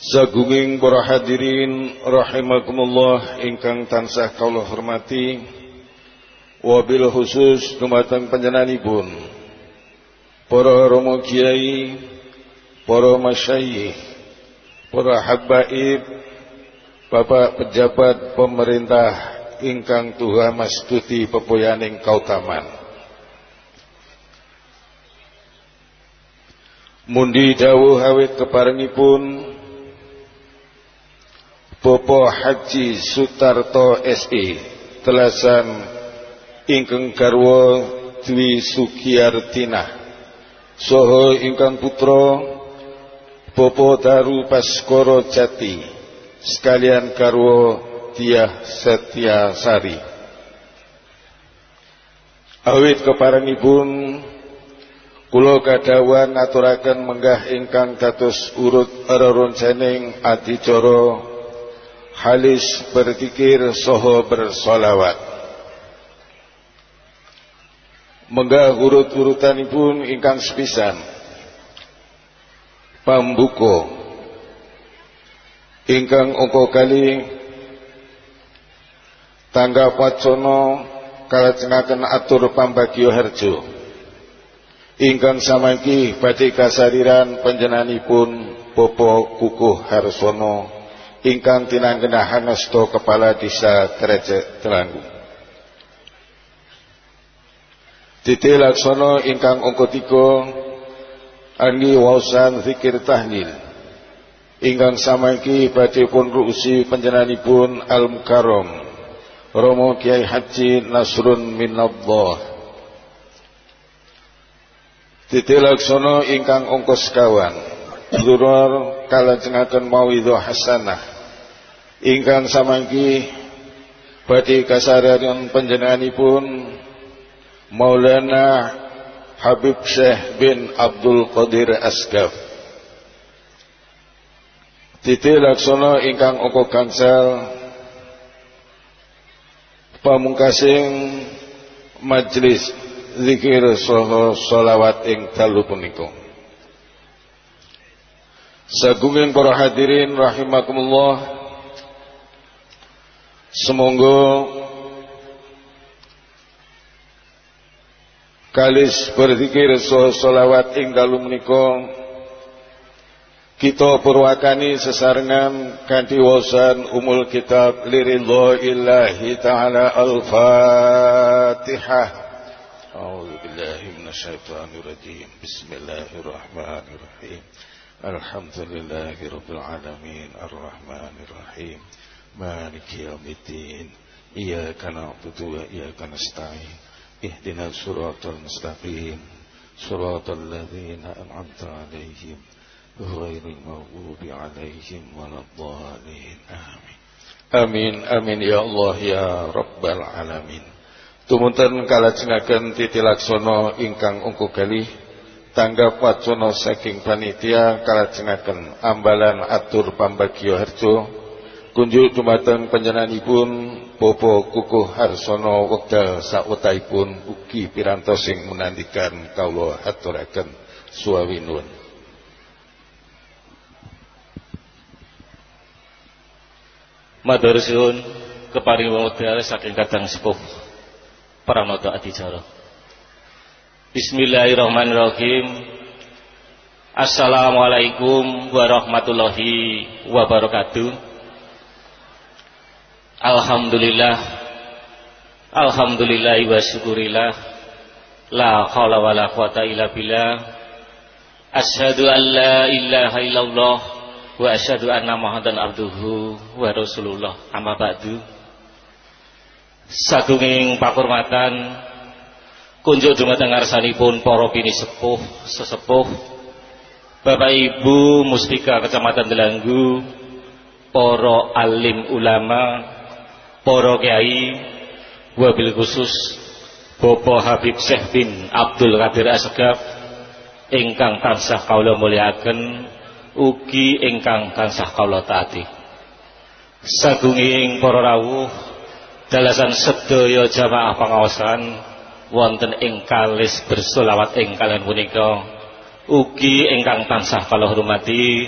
Sagunging para hadirin rahimakumullah ingkang tansah kula hormati, wabil khusus dumateng panjenenganipun para rama kiai, para masyayikh, para habaib, bapak pejabat pemerintah ingkang tuha mastuti pepoyaning kautaman. Mundi dawuh awit keparengipun Bapak Haji Sutarto SE Telasan ingkang garwa Dwi Sugiyartina saha ingkang putra Bapak Daru Baskoro Jati sekalian garwa Diah Setyasari. Awit keparengipun kula kadhawan aturaken menggah ingkang dados urut reroncening adicara halis berzikir soho bersolawat. Menggah urut-urutanipun ingkang sepisan pambuka ingkang angka kali tanggap wacana kalajengaken atur pambagya harja ingkang samangki badhe kasariran panjenenganipun Bapak Kukuh Harsono ingkang tinanggenahan asta Kepala Desa Trejek Telanggung. Titi laksana ingkang angka 3 anggi waosan zikir tahlil ingkang samangki badhe pun ruusi panjenenganipun Al Mukarram Romo Kiai Haji Nasrun Minallah. Titi laksana ingkang angka 50 Lurur kalajengaken mauidhah hasanah ingkang samangki badhe kasariran panjenenganipun Maulana Habib Syekh bin Abdul Qadir Asgaf. Titi laksana ingkang angka gangsal pamungkasing majelis zikir saha sholawat ing dalu punika. Sagunging para hadirin rahimakumullah, semoga kalis berzikir saha sholawat ing dalu menika kita purwakani sesarengan kanthi waosan umul kitab liridhaillahi ta'ala. Al-Fatihah. A'udzu billahi minasyaitonir rajim. Bismillahirrahmanirrahim. Alhamdulillahi rabbil alamin arrahmanir rahim maliki yaumiddin iyyaka na'budu wa iyyaka nasta'in ihdinas siratal mustaqim siratal ladzina an'amta 'alaihim ghairil maghdubi 'alaihim waladdallin amin. Amin amin ya Allah ya rabbal alamin. Tumunten kalajengaken titilaksana ingkang angka kalih tanggap wacana saking panitia kalajengaken ambalan atur pambagya harja kunjuk dumateng panjenenganipun Bapak Kukuh Harsono wekdal sawetahipun ugi pirantos sing menandikan kawula aturaken suawi nuwun. Matur suwun keparing wekdal saking kadang sepuh pranata adicara. Bismillahirrahmanirrahim. Assalamualaikum warahmatullahi wabarakatuh. Alhamdulillah wa syukurillah. La haula wala quwata illa billah. Asyhadu an la ilaha illallah wa asyhadu anna Muhammadan abduhu wa rasulullah. Amma ba'du. Sagunging pakurmatan kunjuk dumateng ngarsanipun para bini sepuh sesepuh Bapak Ibu Muspika Kecamatan Delanggu, para alim ulama, para kiai, wabil khusus Bapak Habib Syekh bin Abdul Qadir Asgaf ingkang tansah kawula mulyakaken ugi ingkang tansah kawula taati. Sagunging para rawuh dalasan sedaya jamaah pangaosan wonten ing kalis bersolawat ing kalian punika ugi ingkang tansah kala hormati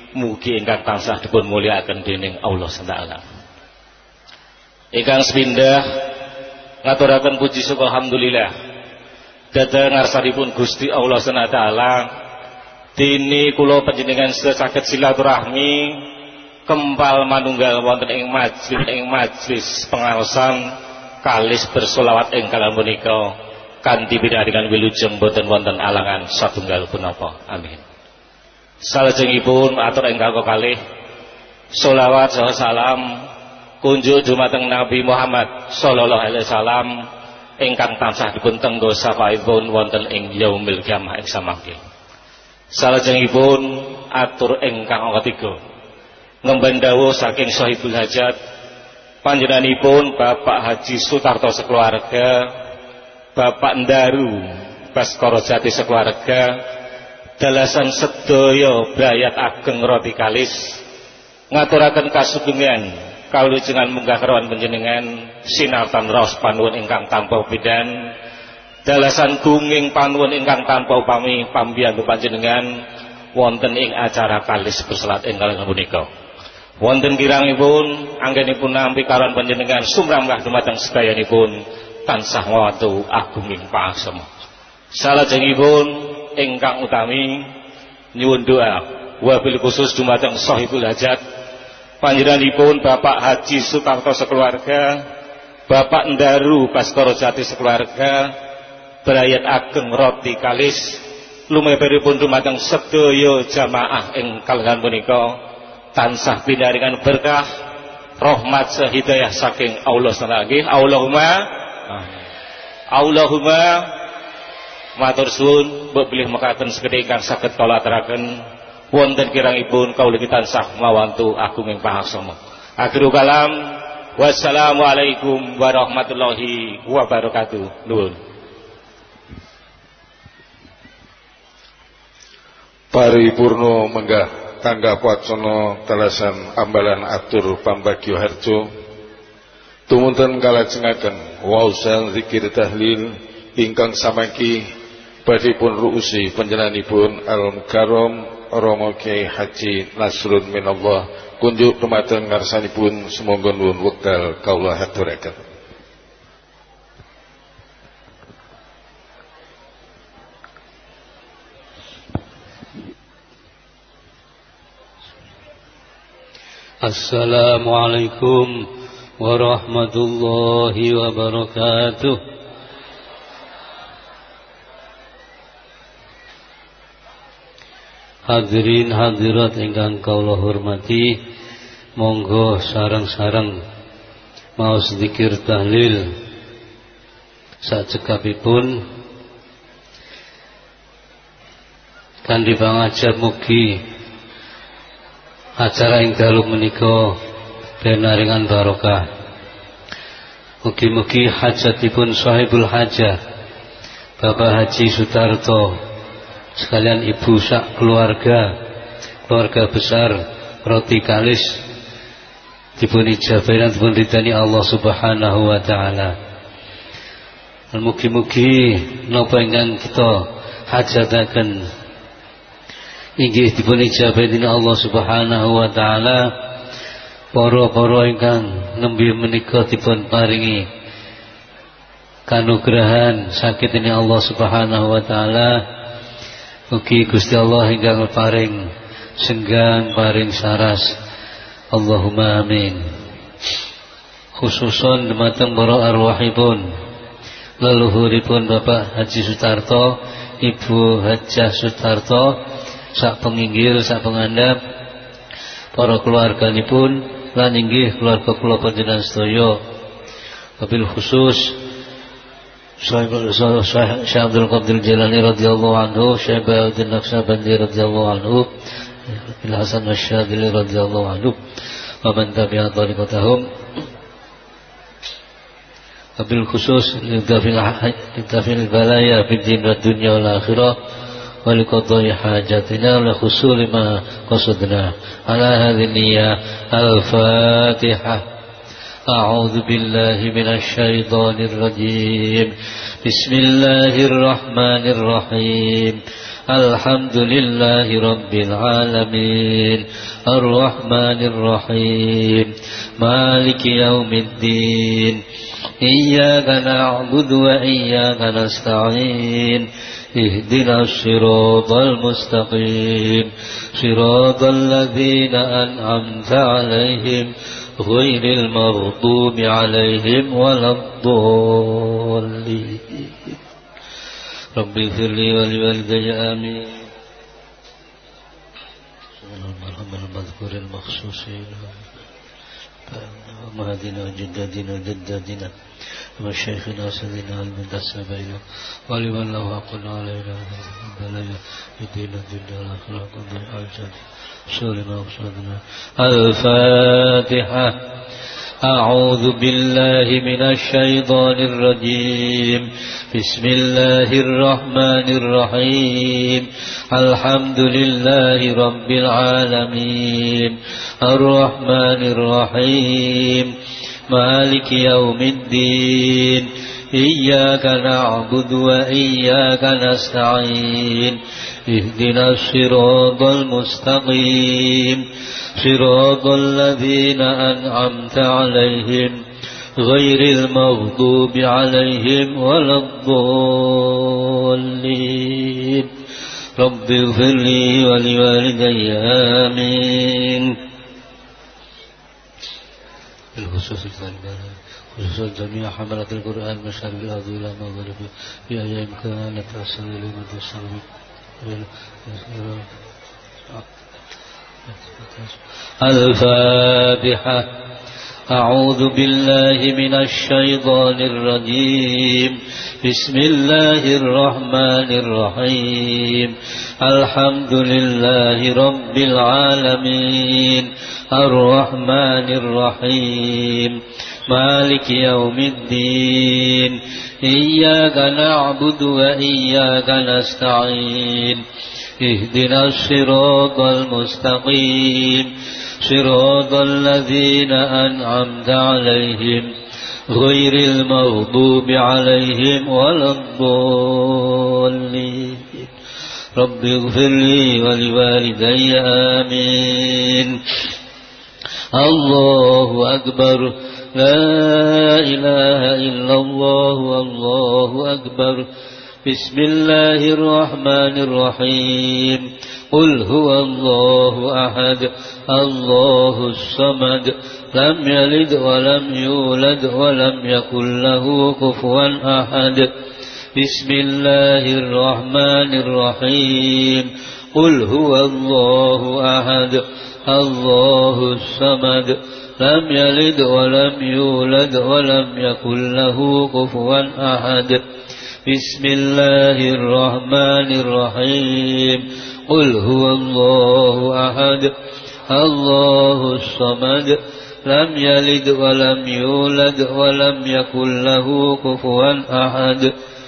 mugi ingkang tansah dipun mulyakaken dening Allah Subhanahu. Ingkang sepindah ngaturaken puji syukur alhamdulillah dhateng ngarsanipun Gusti Allah Subhanahu wa taala dene kula panjenengan saged silaturahmi kempal manunggal wonten ing majelis pengaosan kalis bersolawat ing kalih menika kanthi pinaringan wilujeng boten wonten alangan satunggal punapa. Amin. Salajengipun atur ingkang kalih sholawat saha salam kunjuk dumateng Nabi Muhammad sallallahu alaihi wasallam ingkang tansah dipun tenggo sapaipun wonten ing yaumil qiyamah ing samangke. Salajengipun atur ingkang ketiga ngemban dawuh saking Sahibul Hajat panjenenganipun Bapak Haji Sutarto sekeluarga, Bapak Ndaru Baskara Jati sekeluarga, dalasan sedaya brayat ageng roti kalis ngaturaken kasugengan kalujengan munggah kerawan panjenengan sinartan raos panuwun ingkang tanpa bidan dalasan gunging panuwun ingkang tanpa upami pambiyantu panjenengan wonten ing acara kalis bersolat ing kalih punika. Wonten kirangipun anggenipun nampi karon panjenengan sumrambah dumateng sedayanipun tansah watu agunging paasem. Salajengipun ingkang utami nyuwun doa wabil khusus dumateng Sahibul Hajat panjenenganipun Bapak Haji Sutarto sekeluarga, Bapak Ndaru Baskara Jati sekeluarga, brayat ageng roti kalis lumeberipun dumateng sedaya jamaah ing kalenggan punika tansah pinaringan berkah rahmat sehidayah saking Allah Subhanahu. Allahumma matur suwun mbok bilih mekaten sekedhik ingkang saged kula aturaken wonten kirangipun kaula tansah mawantu agunging pahaksama. Akhirul kalam wassalamualaikum warahmatullahi wabarakatuh. Nuwun. Paripurna menggah tanggap wacana dalasan ambalan atur pambagyo harjo tumunten kalajengaken waosan zikir tahlil ingkang samangki badhe pun ruusi panjenenganipun Al-Mukarram Romo Kyai Haji Nasrun minallah kunjuk dumateng ngarsanipun sumangga nuwun wekdal kawula haturaken. Assalamualaikum warahmatullahi wabarakatuh. Hadirin hadirat ingkang kawula hormati, monggo sareng-sareng maos zikir tahlil sajekapipun kanthi pangajab mugi acara ing dalu menika benaringan barokah. Mugi-mugi hajatipun Sahibul Hajah Bapak Haji Sutarto sekalian ibu sak keluarga besar roti kalis dipun ijabahi lan dipun ridani Allah Subhanahu wa taala. Mugi-mugi napa ingkang kita hajataken inggih dipun ijabahi dening Allah Subhanahu wa taala. Para ingkang nembe menika dipun paringi kanugrahan sakit dening Allah Subhanahu wa taala. Mugi Gusti Allah ingkang paring senggang paring saras. Allahumma amin. Khususon dumateng para arwahipun leluhuripun Bapak Haji Sutarto, Ibu Hajah Sutarto, sak penginggil sak pengandap para keluarganipun lan inggih keluarga kula panjenengan sedaya. Wabil khusus Syekh Abdul Qadir Jilani radhiyallahu anhu, Syekh Bauddin Naqsyabandi radhiyallahu anhu, Al Hasan Asyadzili radhiyallahu anhu, wa man tabi'a tariqatahum. Wabil khusus lidafil balaya fid din wad dunya wal akhirah wa liqadai hajatina wa husul ma qasadna ala hadhihi niyyah. Al-Fatihah. أعوذ بالله من الشيطان الرجيم. بسم الله الرحمن الرحيم. الحمد لله رب العالمين الرحمن الرحيم مالك يوم الدين إياك نعبد وإياك نستعين اهدنا الصراط المستقيم صراط الذين أنعمت عليهم غير المغضوب عليهم ولا الضالين. رب اغفر لي ولوالدي آمين. اللهم المذكور المخصوصين ومهدنا وجدادنا وجدادنا ومشايخنا وسيدنا المنتسبين ولمن له حق علينا بلغ الدين الدنيا والآخرة بالأجل سلم وصدنا. الفاتحة. أعوذ بالله من الشيطان الرجيم. بسم الله الرحمن الرحيم. الحمد لله رب العالمين الرحمن الرحيم مالك يوم الدين إياك نعبد وإياك نستعين اهدنا الصراط المستقيم صراط الذين أنعمت عليهم غير المغضوب عليهم ولا الضالين. رب اغفر لي ولوالدي آمين. بالخصوص خصوص جميع حملة القرآن مشهر الأرض إلى مغرب في أيام كانت أصل لمدة السنة. الفاتحة. أعوذ بالله من الشيطان الرجيم. بسم الله الرحمن الرحيم. الحمد لله رب العالمين الرحمن الرحيم مالك يوم الدين إياك نعبد وإياك نستعين اهدنا الصراط المستقيم صراط الذين أنعمت عليهم غير المغضوب عليهم ولا الضالين. رب اغفر لي ولوالدي آمين. الله أكبر. لا إله إلا الله والله أكبر. بسم الله الرحمن الرحيم. قل هو الله أحد الله الصمد لم يلد ولم يولد ولم يكن له كفوا أحد. بسم الله الرحمن الرحيم. قل هو الله أحد الله الصمد لم يلد ولم يولد ولم يكن له كفوا أحد. بسم الله الرحمن الرحيم. قل هو الله أحد الله الصمد لم يلد ولم يولد ولم يكن له كفوا أحد.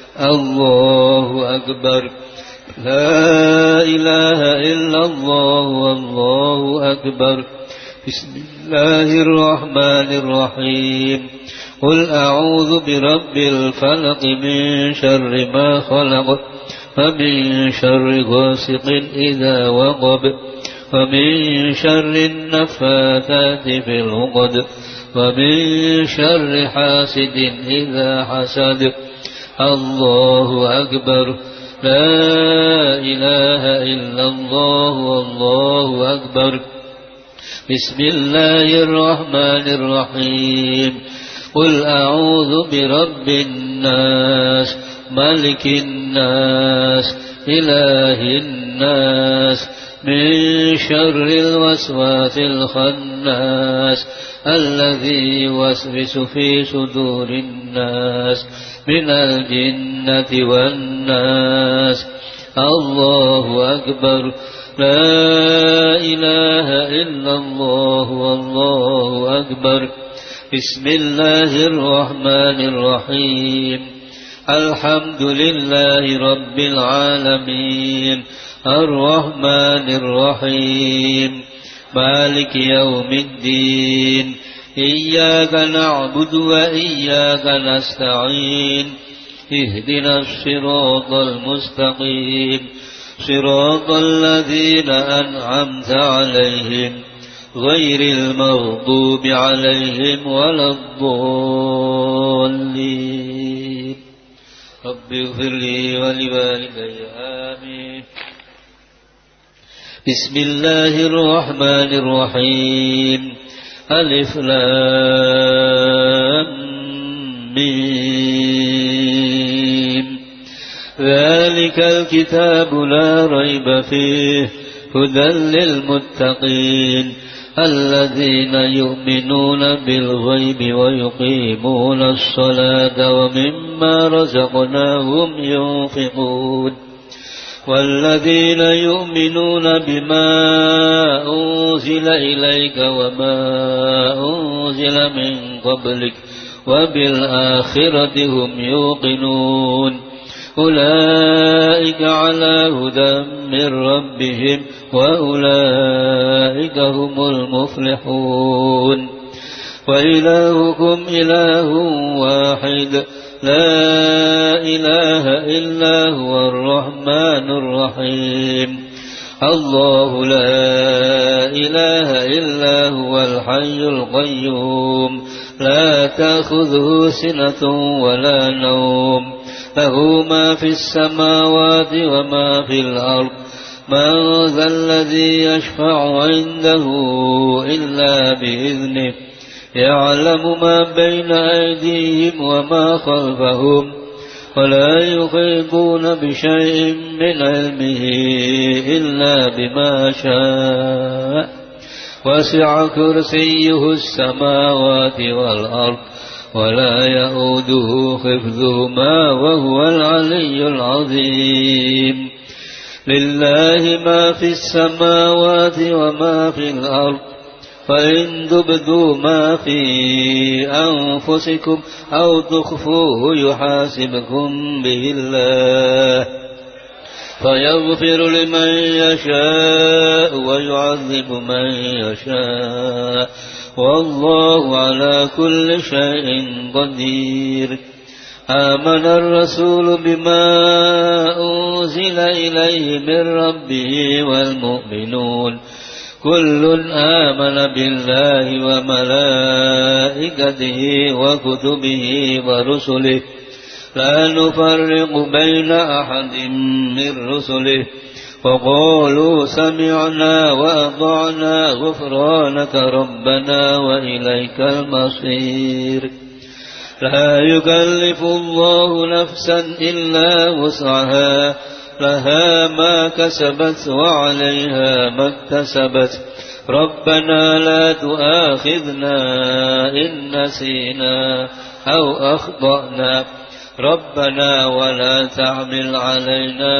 الله أكبر. لا إله إلا الله والله أكبر. بسم الله الرحمن الرحيم. قل أعوذ برب الفلق من شر ما خلق ومن شر غاسق إذا وقب ومن شر النفاثات في العقد ومن شر حاسد إذا حسد. الله أكبر. لا إله إلا الله والله أكبر. بسم الله الرحمن الرحيم. قل أعوذ برب الناس ملك الناس إله الناس من شر الوسواس الخناس الذي يوسوس في صدور الناس من الجنة والناس. الله أكبر. لا إله إلا الله والله أكبر. بسم الله الرحمن الرحيم. الحمد لله رب العالمين الرحمن الرحيم مالك يوم الدين إياك نعبد وإياك نستعين اهدنا الصراط المستقيم صراط الذين أنعمت عليهم غير المغضوب عليهم ولا الضالين رب اغفر لي ولوالدي آمين. بسم الله الرحمن الرحيم ألف لام ميم ذلك الكتاب لا ريب فيه هدى للمتقين الذين يؤمنون بالغيب ويقيمون الصلاة ومما رزقناهم ينفقون والذين يؤمنون بما أنزل إليك وما أنزل من قبلك وبالآخرة هم يوقنون أولئك على هدى من ربهم وأولئك هم المفلحون وإلهكم إله واحد لا إله إلا هو الرحمن الرحيم الله لا إله إلا هو الحي القيوم لا تأخذه سنة ولا نوم له ما في السماوات وما في الأرض من ذا الذي يشفع عنده إلا بإذنه يعلم ما بين أيديهم وما خلفهم ولا يحيطون بشيء من علمه إلا بما شاء وسع كرسيه السماوات والأرض ولا يؤوده حفظهما وهو العلي العظيم لله ما في السماوات وما في الأرض فإن تبدوا ما في أنفسكم أو تخفوه يحاسبكم به الله فيغفر لمن يشاء ويعذب من يشاء والله على كل شيء قدير آمن الرسول بما أنزل إليه من ربه والمؤمنون كل آمن بالله وملائكته وكتبه ورسله لا نفرق بين أحد من رسله وقالوا سمعنا وأطعنا غفرانك ربنا وإليك المصير لا يكلف الله نفسا إلا وسعها لها ما كسبت وعليها ما اكتسبت ربنا لا تؤاخذنا إن نسينا أو أخطأنا ربنا ولا تحمل علينا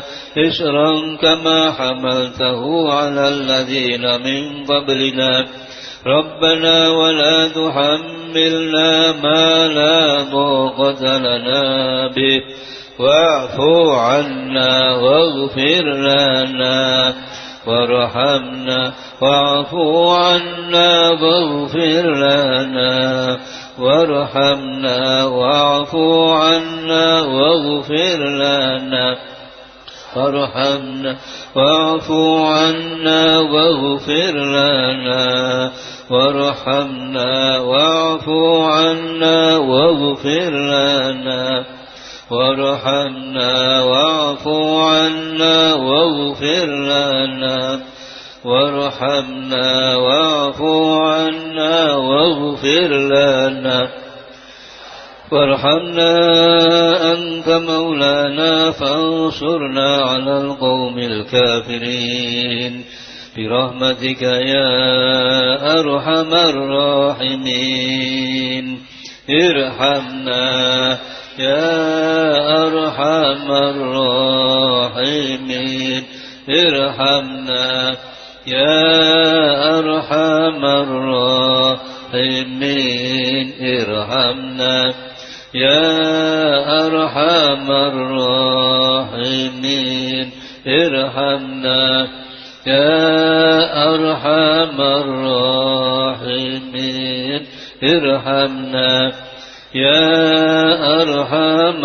إصرا كما حملته على الذين من قبلنا ربنا ولا تحملنا ما لا طاقة لنا به واعف عنا واغفر لنا وارحمنا واعف عنا واغفر لنا وارحمنا واعف عنا واغفر لنا وارحمنا واعف عنا واغفر لنا وارحمنا واعف عنا واغفر لنا وارحمنا واعف عنا واغفر لنا وارحمنا واعف عنا واغفر لنا وارحمنا أنت مولانا فانصرنا على القوم الكافرين برحمتك يا أرحم الراحمين ارحمنا يا أرحم الراحمين ارحمنا يا أرحم الراحمين ارحمنا يا أرحم الراحمين ارحمنا يا أرحم الراحمين ارحمنا يا أرحم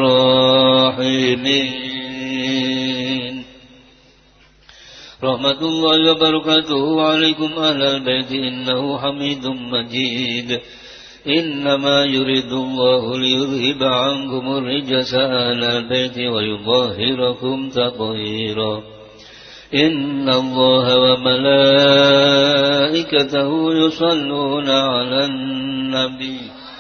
الراحمين. رحمة الله وبركاته عليكم أهل البيت إنه حميد مجيد. إنما يريد الله ليذهب عنكم الرجس أهل البيت ويطهركم تطهيرا. إن الله وملائكته يصلون على النبي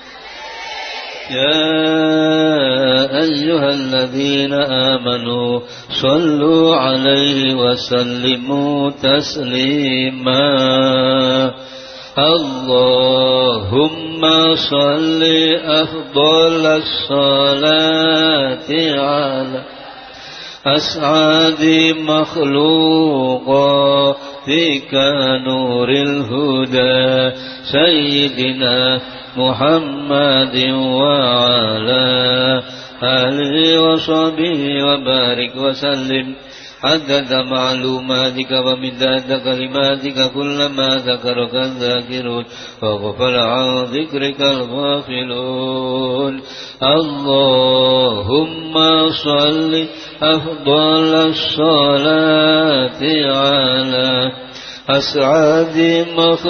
يا أيها الذين آمنوا صلوا عليه وسلموا تسليما. اللهم صل أفضل الصلاة على أسعد مخلوقاتك نور الهدى سيدنا محمد وعلى آله وصحبه وبارك وسلم عدد معلوماتك ومداد كلماتك كلما ذكرك الذاكرون وغفل عن ذكرك الغافلون. اللهم صل أفضل الصلاة على أسعد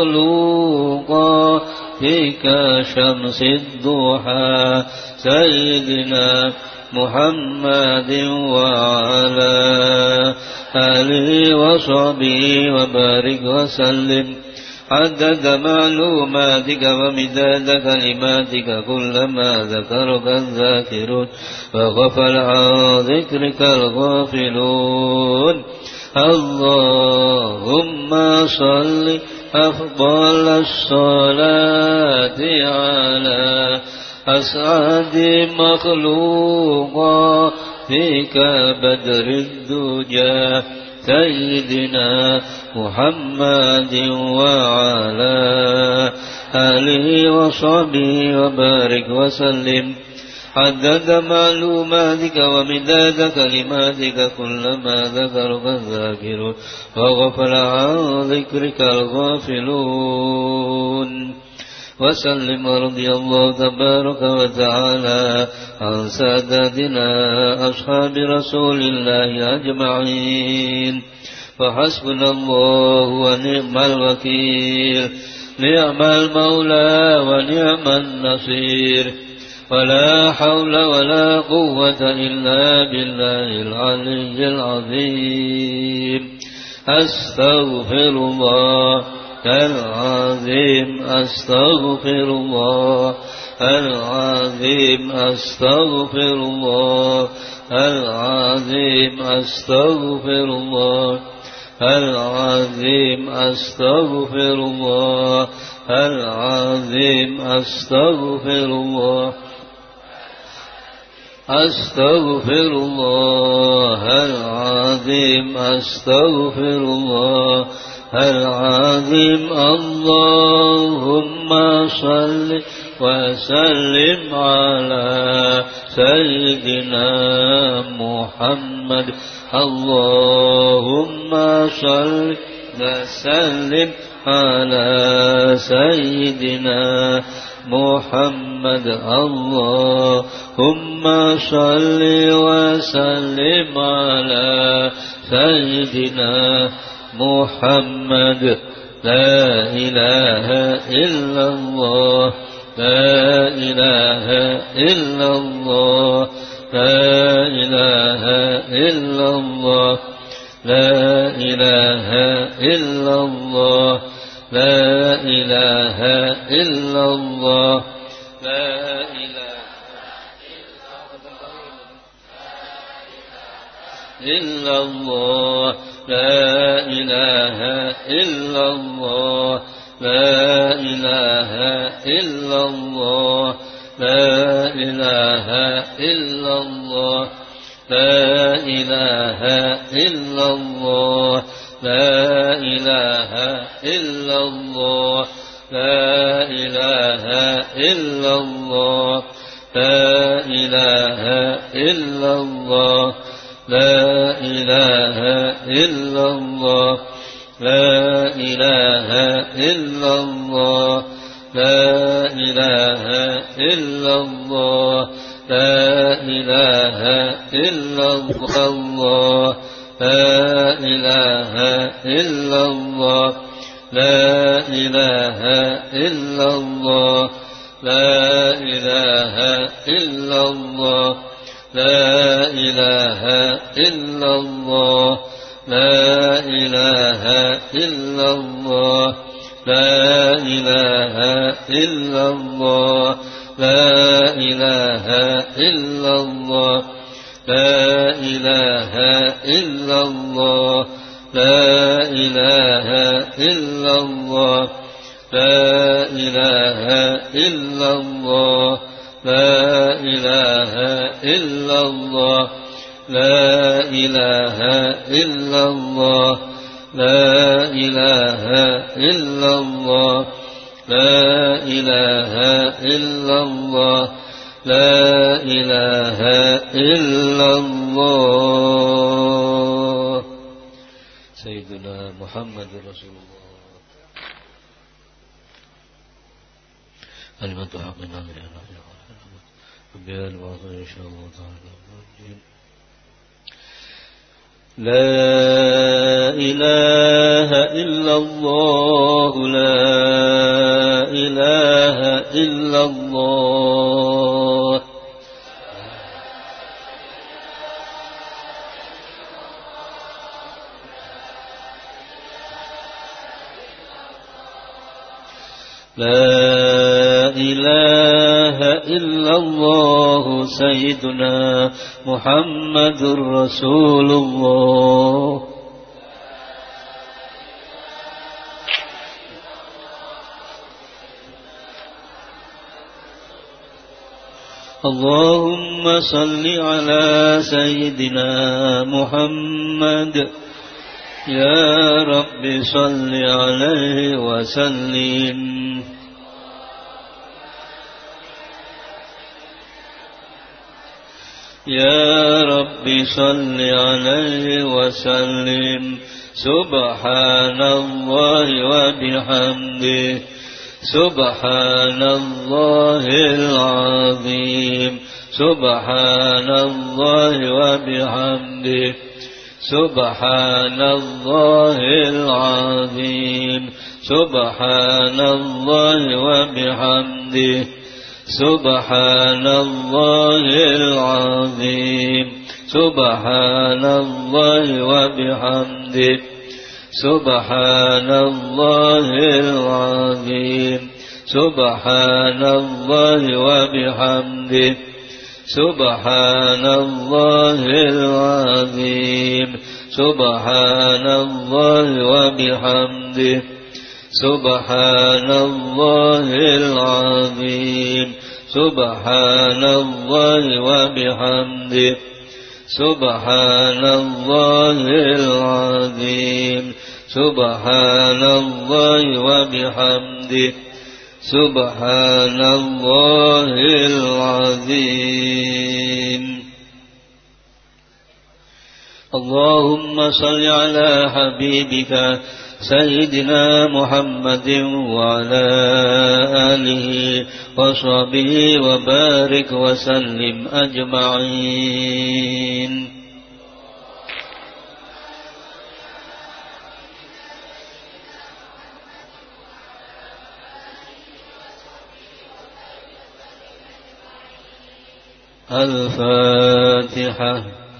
مخلوقاتك شمس الضحى سيدنا محمد وعلى آله وصحبه وبارك وسلم عدد معلوماتك ومداد كلماتك كلما ذكرك الذاكرون وغفل عن ذكرك الغافلون. اللهم صل أفضل الصلاة على أسعد مخلوقاتك بدر الدجى سيدنا محمد وعلى آله وصحبه وبارك وسلم عدد معلوماتك ومداد كلماتك كلما ذكرك الذاكرون وغفل عن ذكرك الغافلون. وسلم رضي الله تبارك وتعالى عن ساداتنا أصحاب رسول الله أجمعين. فحسبنا الله ونعم الوكيل نعم المولى ونعم النصير ولا حول ولا قوة إلا بالله العلي العظيم. أستغفر الله العظيم أستغفر الله العظيم أستغفر الله العظيم أستغفر الله العظيم أستغفر الله العظيم أستغفر الله أستغفر الله العظيم أستغفر الله العظيم. اللهم صل وسلم على سيدنا محمد. اللهم صل وسلم على سيدنا محمد. اللهم صل وسلم على سيدنا محمد. لا إله إلا الله لا إله إلا الله لا إله إلا الله لا إله إلا الله لا إله إلا الله لا إله إلا الله لا إله إلا الله لا إله إلا الله لا إله إلا الله لا إله إلا الله لا إله إلا الله لا إله إلا الله لا إله إلا الله لا إله إلا الله لا إله إلا الله لا إله إلا الله لا إله إلا الله لا إله إلا الله لا إله إلا الله لا إله إلا الله لا إله إلا الله لا إله إلا الله لا إله إلا الله لا إله إلا الله لا إله إلا الله لا إله إلا الله لا إله إلا الله لا إله إلا الله لا إله إلا الله لا إله إلا الله لا إله إلا الله لا إله إلا الله سيدنا محمد رسول الله كلمة حقنا بها الباطل إن شاء الله تعالى لا إله إلا الله لا إله إلا الله لا إله إلا الله سيدنا محمد رسول الله اللهم صل على سيدنا محمد يا رب صل عليه وسلم يا رب صل عليه وسلم سبحان الله وبحمده سبحان الله العظيم سبحان الله وبحمده سبحان الله العظيم سبحان الله وبحمده سبحان الله العظيم سبحان الله وبحمده سبحان الله العظيم سبحان الله وبحمده سبحان الله العظيم سبحان الله وبحمده سبحان الله العظيم سبحان الله وبحمده سبحان الله العظيم سبحان الله وبحمده سبحان الله العظيم اللهم صل على حبيبك سيدنا محمد وعلى آله وصحبه وبارك وسلم أجمعين الفاتحة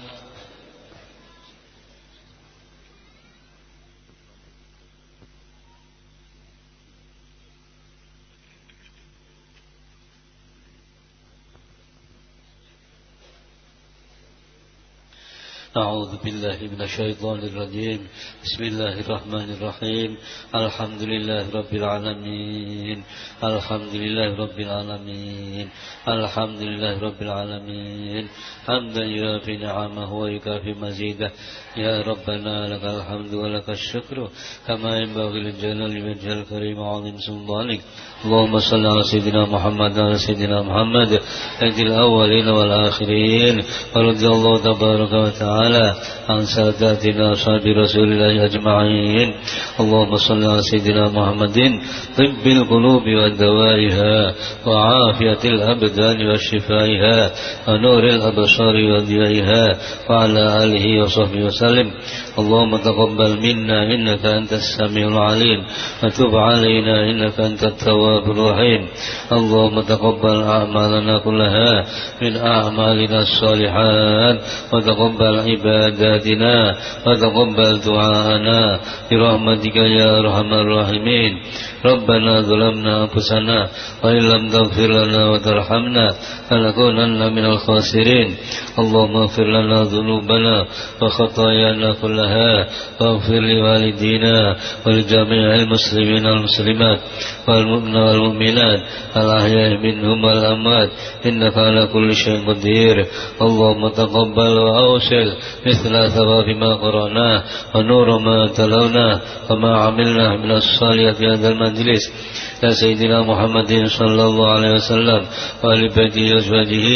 أعوذ بالله من الشيطان الرجيم بسم الله الرحمن الرحيم الحمد لله رب العالمين الحمد لله رب العالمين الحمد لله رب العالمين حمدا يوافي نعمه ويكافي مزيده يا ربنا لك الحمد ولك الشكر كما ينبغي للجلال وجه الكريم وعظيم سلطانك اللهم صل على سيدنا محمد وعلى سيدنا محمد سيد الأولين والآخرين ورضي الله تبارك وتعالى تعالى عن ساداتنا أصحاب رسول الله أجمعين. اللهم صل على سيدنا محمد طب القلوب ودوائها وعافية الأبدان وشفائها ونور الأبصار وضيائها وعلى آله وصحبه وسلم. اللهم تقبل منا إنك أنت السميع العليم وتب علينا إنك أنت التواب الرحيم. اللهم تقبل أعمالنا كلها من أعمالنا الصالحات وتقبل عباداتنا وتقبل دعاءنا برحمتك يا أرحم الراحمين. ربنا ظلمنا أنفسنا وإن لم تغفر لنا وترحمنا لنكونن من الخاسرين. اللهم اغفر لنا ذنوبنا وخطايانا كلها واغفر لوالدينا ولجميع المسلمين والمسلمات والمؤمنين والمؤمنات الأحياء منهم والأموات إنك على كل شيء قدير. اللهم تقبل وأوصل مثل ثواب ما قرأناه ونور ما تلوناه وما عملناه من الصالحات في هذا المجلس يا سيدنا محمد صلى الله عليه وسلم وآل بيته وأزواجه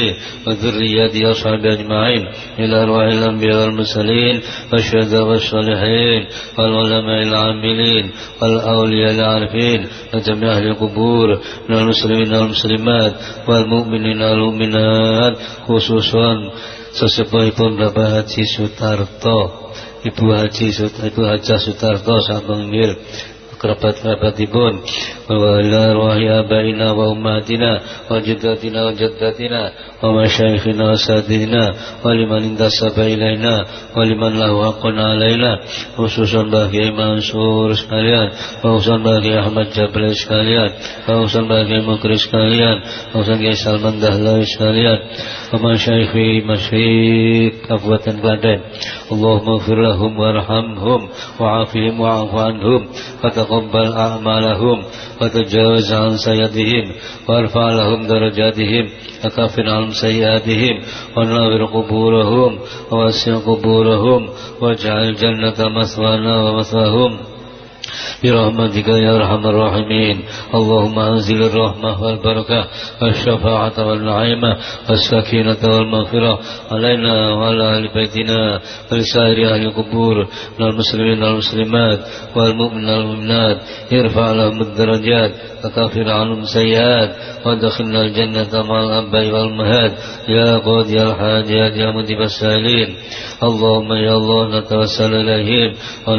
وذريته وأصحابه أجمعين إلى أرواح الأنبياء والمرسلين والشهداء والصالحين والعلماء العاملين والأولياء العارفين وجميع أهل القبور من المسلمين والمسلمات والمؤمنين والمؤمنات. Khususan sesepuhipun Bapak Haji Sutarto, Ibu Hajah Sutarto sapanggil kerabat-kerabatipun wa ila arwahi abaina wa ummatina wa jaddatina wa jaddatina wa masyayikhina wa sadidina wa liman intasaba ilaina wa liman lahu haqqun alaina, khususan bagi Mansur sekalian, khususan bagi Ahmad Jabal sekalian, khususan bagi Mukri sekalian, khususan bagi Salman Dahlawi sekalian, wa masyayikhi masyayikh Kabupaten Klaten. Allahumma ighfir lahum warhamhum wa'afihim wa'afu anhum wa taqabbal a'malahum wa tajawaz an sayyidihim warfa' lahum darajatihim wa kafir anhum sayyi'atihim wa nawwir quburahum wa wasi' quburahum waj'al jannata maswana wa maswahum برحمتك يا أرحم الراحمين. اللهم أنزل الرحمة والبركة والشفاعة والنعيمة والسكينة والمغفرة علينا وعلى أهل بيتنا ولسائر أهل القبور من المسلمين والمسلمات والمؤمنين والمؤمنات. ارفع لهم الدرجات وكفر عنهم سيئات وادخلنا الجنة مع الأباء والأمهات يا قاضي الحاجات يا مجيب السائلين. اللهم يا الله نتوسل إليهم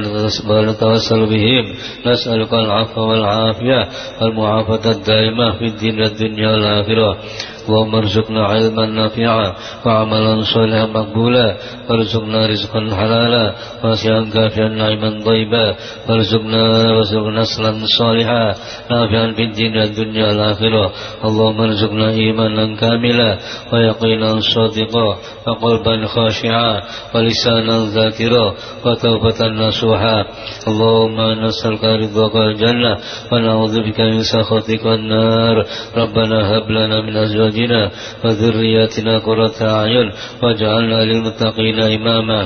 ونتوسل بهم نسألك العفو والعافية والمعافاة الدائمة في الدين والدنيا والآخرة. اللهم ارزقنا علما نافعا وعملا صالحا مقبولا وارزقنا رزقا حلالا واسعا كافيا نعيما طيبا وارزقنا نسلا صالحا نافعا في الدين والدنيا والآخرة. اللهم ارزقنا إيمانا كاملا ويقينا صادقا وقلبا خاشعا ولسانا ذاكرا وتوبة نصوحا. اللهم نسألك رضاك الجنة ونعوذ بك من سخطك النار. ربنا هب لنا من أزواجنا وذرياتنا قرة أعين واجعلنا للمتقين إماما.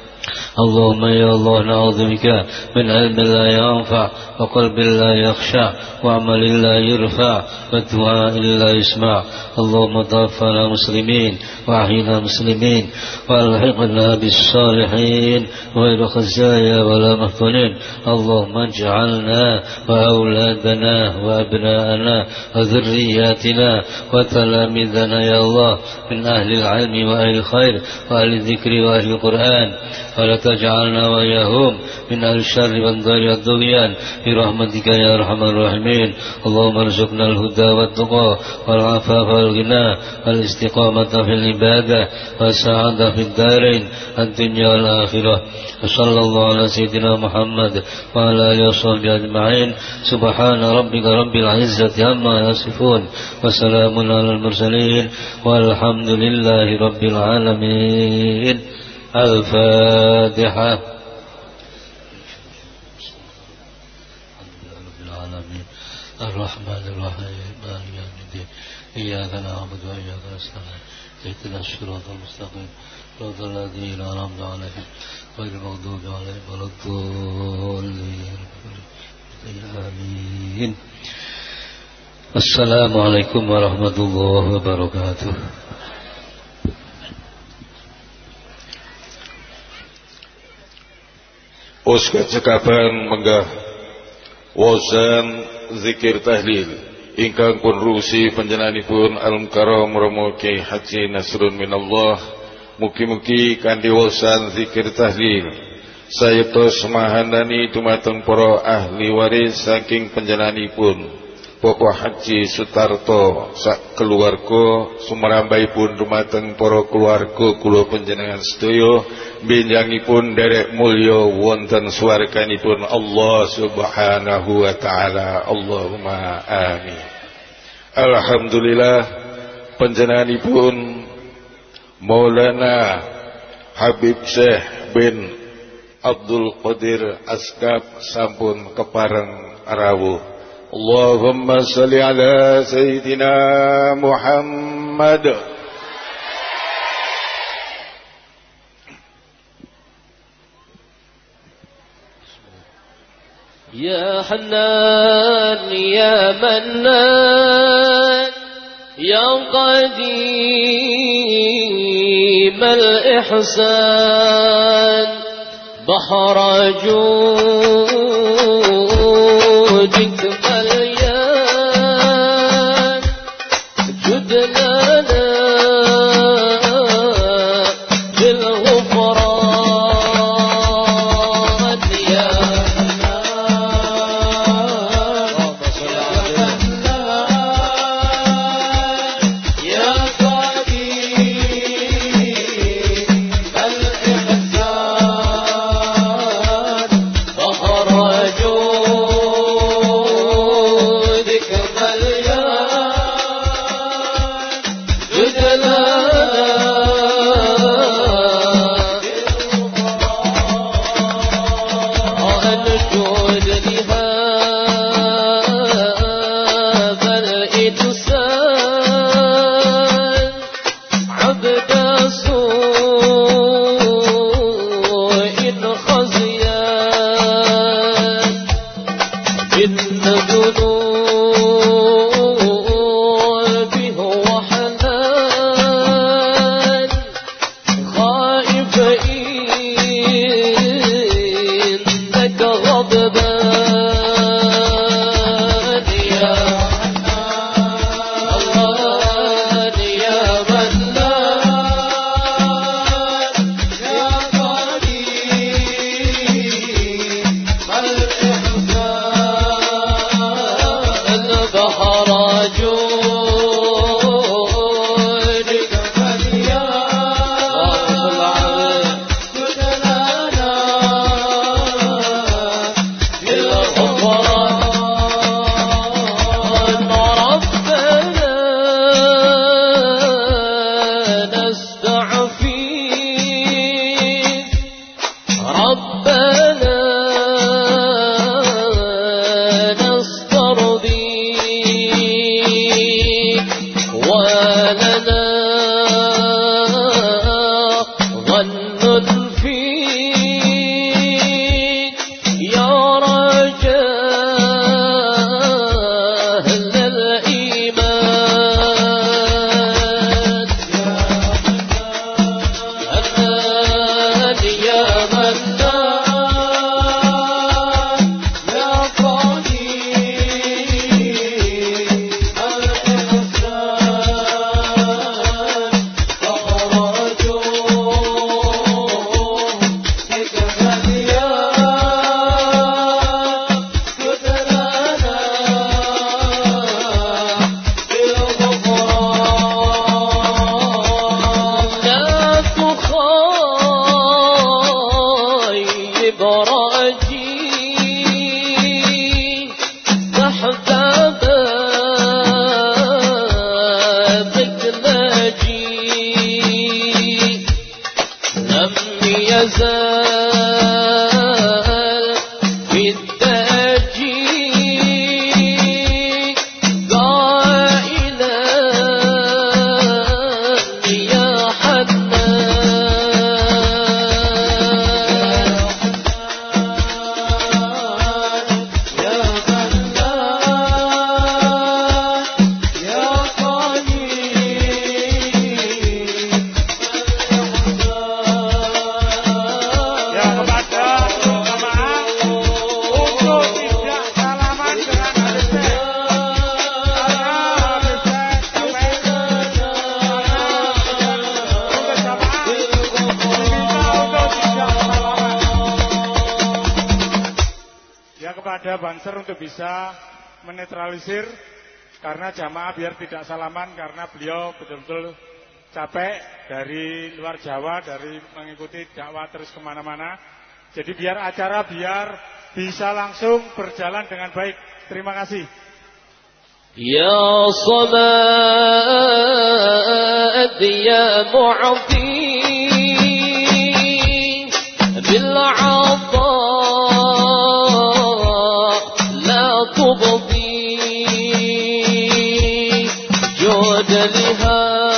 اللهم يا الله نعوذ بك من علم لا ينفع وقلب لا يخشع وعمل لا يرفع ودعاء لا يسمع. اللهم توفنا مسلمين وأحينا مسلمين والحقنا بالصالحين غير خزايا ولا مفتونين. اللهم اجعلنا وأولادنا وأبناءنا وذرياتنا وتلاميذنا يا الله من أهل العلم وأهل الخير وأهل الذكر وأهل القرآن ولا تجعلنا وإياهم من أهل الشر والضلال والطغيان برحمتك يا أرحم الراحمين. اللهم ارزقنا الهدى والتقى والعفاف والغنى والاستقامة في العبادة والسعادة في الدارين الدنيا والآخرة. وصلى الله على سيدنا محمد وعلى آله وصحبه أجمعين. سبحان ربك رب العزة عما يصفون وسلام على المرسلين والحمد لله رب العالمين. الفاتحة. الرحمن الرحيم مالك يوم الدين إياك نعبد وإياك نستعين اهدنا الصراط المستقيم صراط الذين أنعمت عليهم غير المغضوب عليهم ولا الضالين. آمين. السلام عليكم ورحمة الله وبركاته. Oskat sekaban menggah wazan zikir tahlil ingkang pun rusi panjenenganipun Al-Mukarram Romo Kyai Haji Nasrun Minallah. Mugi-mugi kanthi wazan zikir tahlil sayekta semahandani dumateng para ahli waris saking panjenenganipun Bapak Haji Sutarto sak keluarga sumerambaipun dumateng para keluarga kula panjenengan sedaya benjangipun derek mulya wonten swarganipun Allah Subhanahu wa taala. Allahumma amin. Alhamdulillah panjenenganipun Maulana Habib Syekh bin Abdul Qadir Asgab sampun kepareng rawuh. Allahumma salli ala Sayyidina Muhammad. Ya Hannan ya Mannan ya Qadim al-Ihsan bahra judik kepada Banser untuk bisa menetralisir karena jamaah biar tidak salaman karena beliau betul-betul capek dari luar Jawa, dari mengikuti dakwah terus kemana-mana. Jadi biar acara bisa langsung berjalan dengan baik. Terima kasih. Ya Samad ya Mu'ti bil 'ata la tubdi jud liha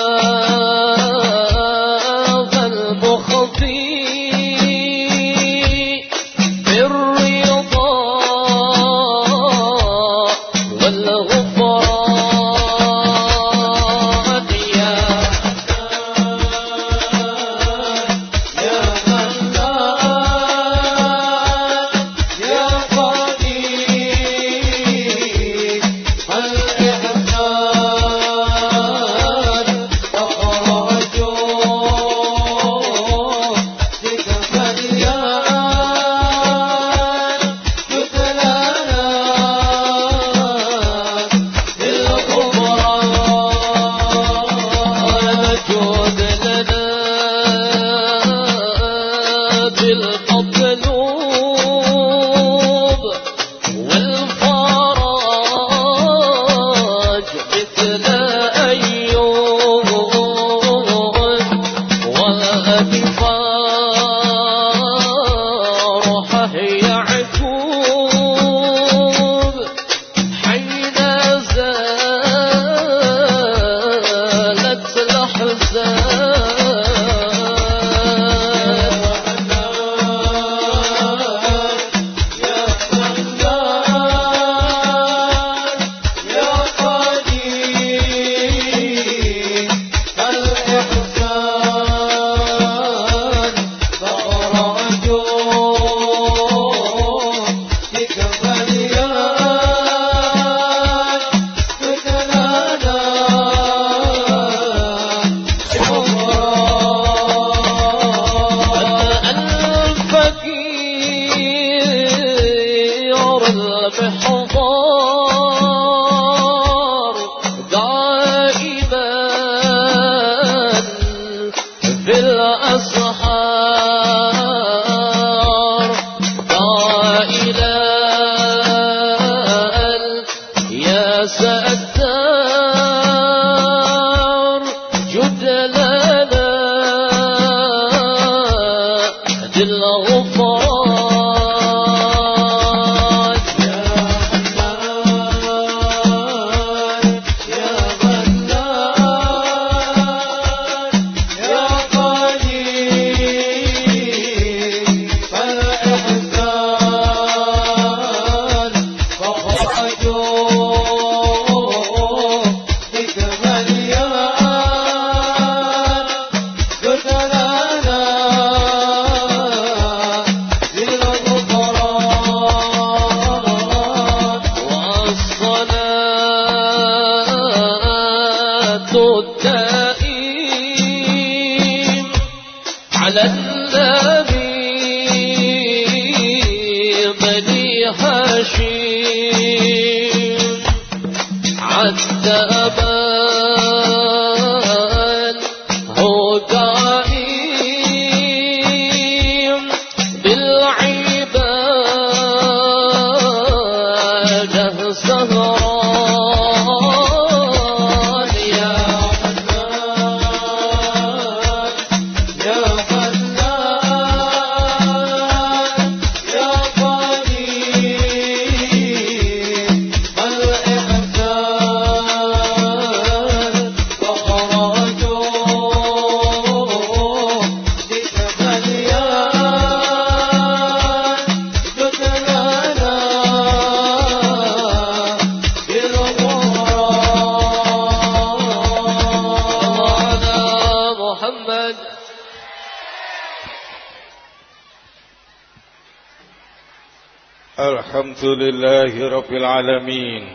Alhamdulillahirabbil alamin.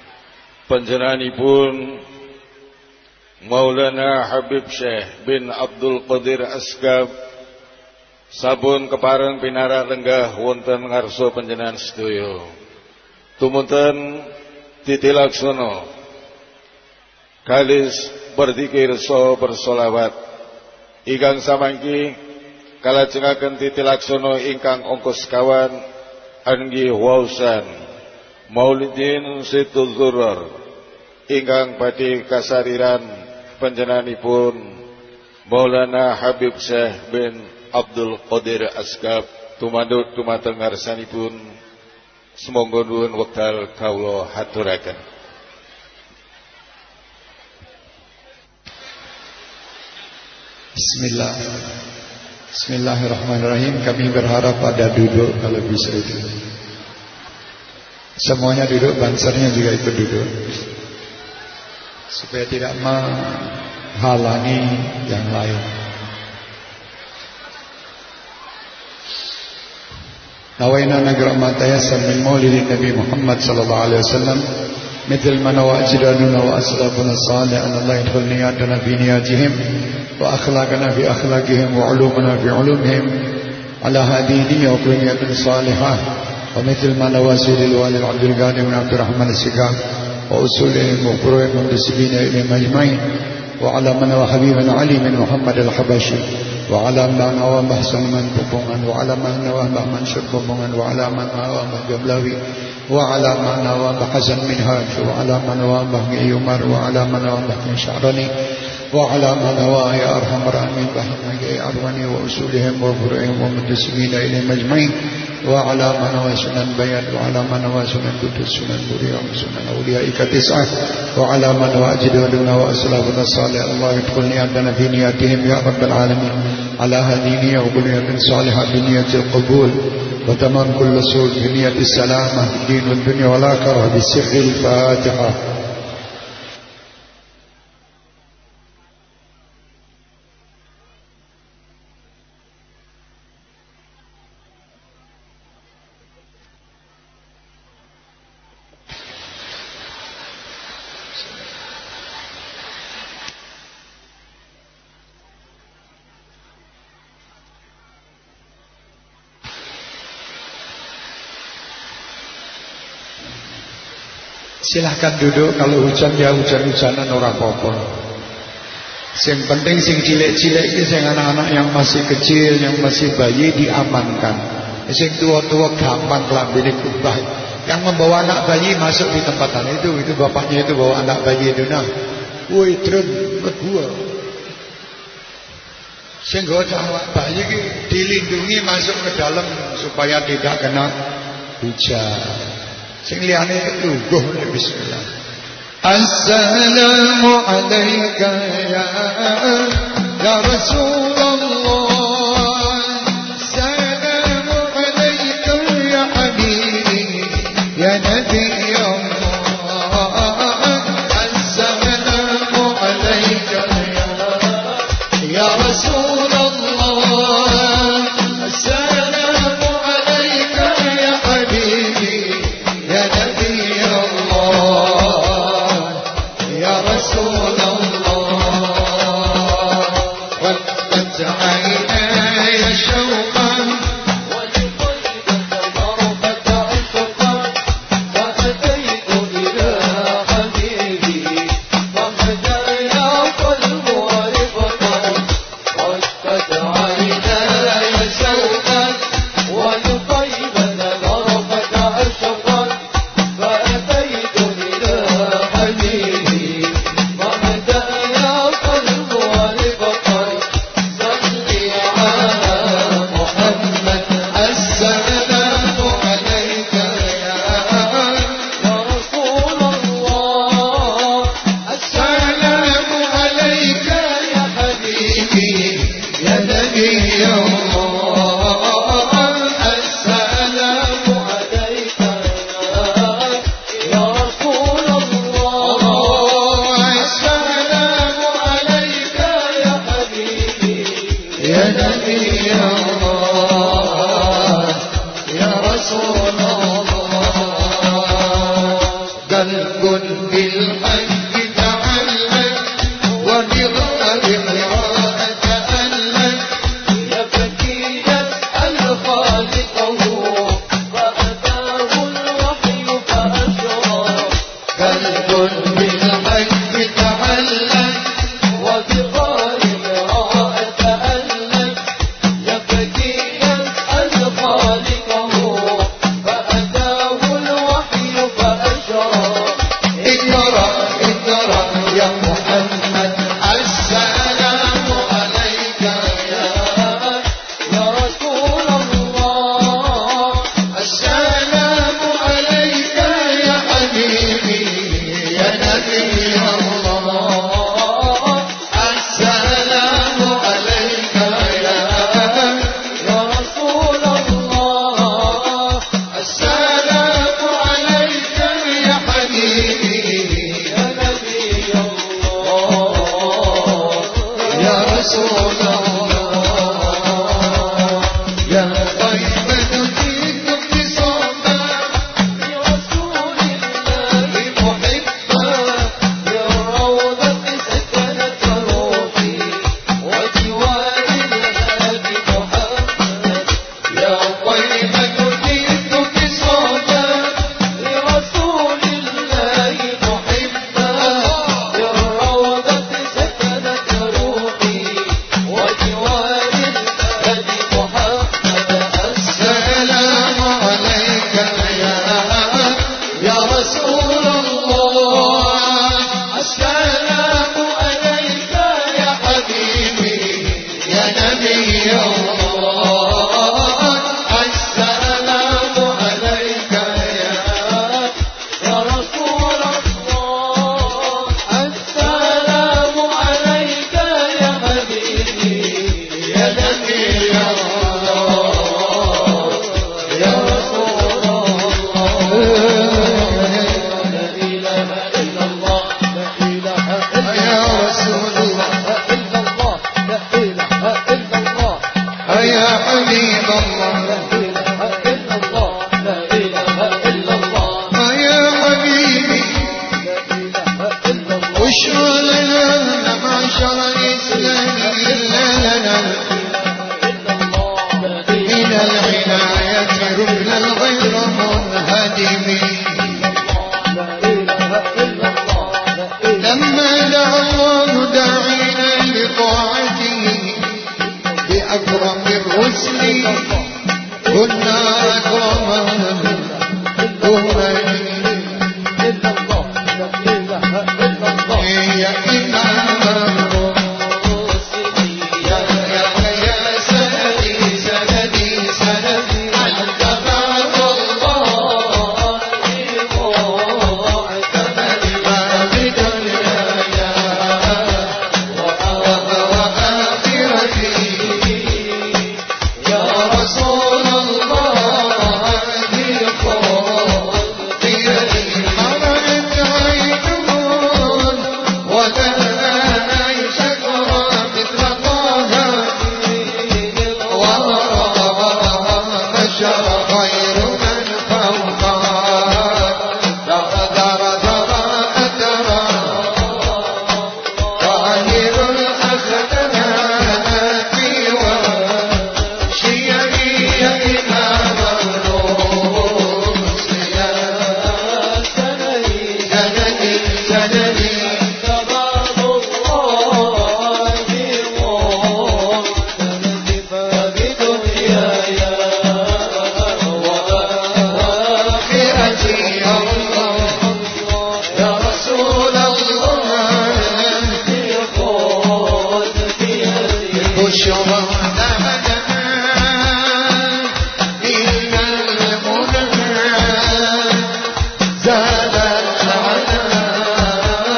Panjenenganipun Maulana Habib Syekh bin Abdul Qadir Asgab sabun kepareng pinarak lenggah wonten ngarsa panjenengan sedaya. Tumunten titilaksana kalis berzikir saha bersolawat ingkang samangki kalajengaken titilaksana ingkang angka sekawan anggi wausan Maulidin Situl Dzurrar ingkang badhe kasariran panjenenganipun Maulana Habib Syekh bin Abdul Qadir Asgab tumandut dumateng ngarsanipun. Semoga nuwun wekdal kawula haturaken. Bismillahirrahmanirrahim. Kami berharap ada duduk kalau bisa itu. Semuanya duduk, bansernya juga ikut duduk, supaya tidak menghalangi yang lain. نوينا نقرأ ما تيسر من مولد النبي محمد صلى الله عليه وسلم مثل ما نوى أجدادنا وأسلافنا الصالح أن الله يدخل نياتنا في نياتهم وأخلاقنا في أخلاقهم وعلومنا في علومهم على هذه النية وكل نية صالحة ومثل ما نوى سيد الوالد عبد القادر بن عبد الرحمن السقاف وأصولهم وفروعهم والمنتسبين إليهم أجمعين وعلى من نوى حبيبنا علي بن محمد الحبشي وعلى من نوى محسن من بوبونgan وعلى من نوى من شربونgan وعلى من نوى جبلاوي وعلى من نوى حسن منهاج وعلى من نوى بهي عمر وعلى من نوى بهي شعراني وعلى من نوى يا أرحم الراحمين بهي أرواني وأصولهم وفروعهم ومنتسبين إليهم أجمعين وعلى من نوى سنن بيان وعلى من نوى سنن قدس سنن بريء وسنن أوليائك تسعة وعلى من نوى أجدادنا وأسلافنا الصالح الله يدخل نياتنا في نياتهم يا رب العالمين على هذه نية وبنية صالحة بنية القبول وتمام كل سوء بنية السلامة دين الدنيا والآخرة بسر الفاتحة. Silahkan duduk, kalau hujan ya hujan-hujanan ora apa-apa. Yang penting sing cilik-cilik iki sing anak-anak yang masih kecil, yang masih bayi diamankan. Sing tua-tua gampang klambine kubah. Yang membawa anak bayi masuk di tempatan itu bapaknya itu bawa anak bayi itu nah. Woi, tren kedua. Sing anak bayi iki dilindungi masuk ke dalam supaya tidak kena hujan. Sing liyane lungguh bismillah. Assalamu alayka ya Rasulullah. Assalamu alayka ya habibi ya nabi Allah. Assalamu alayka ya Rasulullah. Assalamu alayka ya habibi يا نبي الله يا رسول الله وقت عيناي شوقا ولقلبك ضربة عشقا فأتيت إلى حبيبي فهدى يا قلب ورفقا وقت عيناي شوقا ولقلبك ضربة عشقا نبي الله السلام عليك يا رسول الله السلام عليك يا حبيبي يا نبي الله يا رسول الله يا طيبة فيك بصوبة لرسول الله محبة يا روضة سكنت روحي وجوار الهادي محمد يا طيبة فيك بصوبة لرسول الله محبة يا روضة سكنت روحي وجوار الهادي محمد السلام عليك يا رسول الله السلام عليك يا حبيبي يا نبي الله السلام عليك يا رسول الله السلام عليك يا حبيبي يا نبي الله يا رسول الله لا إله إلا الله لا إله إلا يا رسول الله إلا الله لا إله إلا الله يا حبيب الله لا إله إلا الله لا إله إلا الله يا حبيبي لا إله إلا الله بشرى لنا معشر الإسلام إلا لنا من العناية ركن الغير منهدم لما دعا الله داعينا لطاعته بأكرم الرسل كنا أكرم يا إمام الرسل يا سندي سندي سندي أنت باب الله معتمد بدنياي وآخرتي يا رسول الله بيدي حرمت عينهم ولا شكرا مثل طه وبشر خير من فوقها در در در أدرى طاهر الأخلاق وشيري يا إمام الرسل يا سندي سندي سندي باب الله بدنياي وآخرتي يا رسول الله بشرى لنا إلا المنى زاد العنا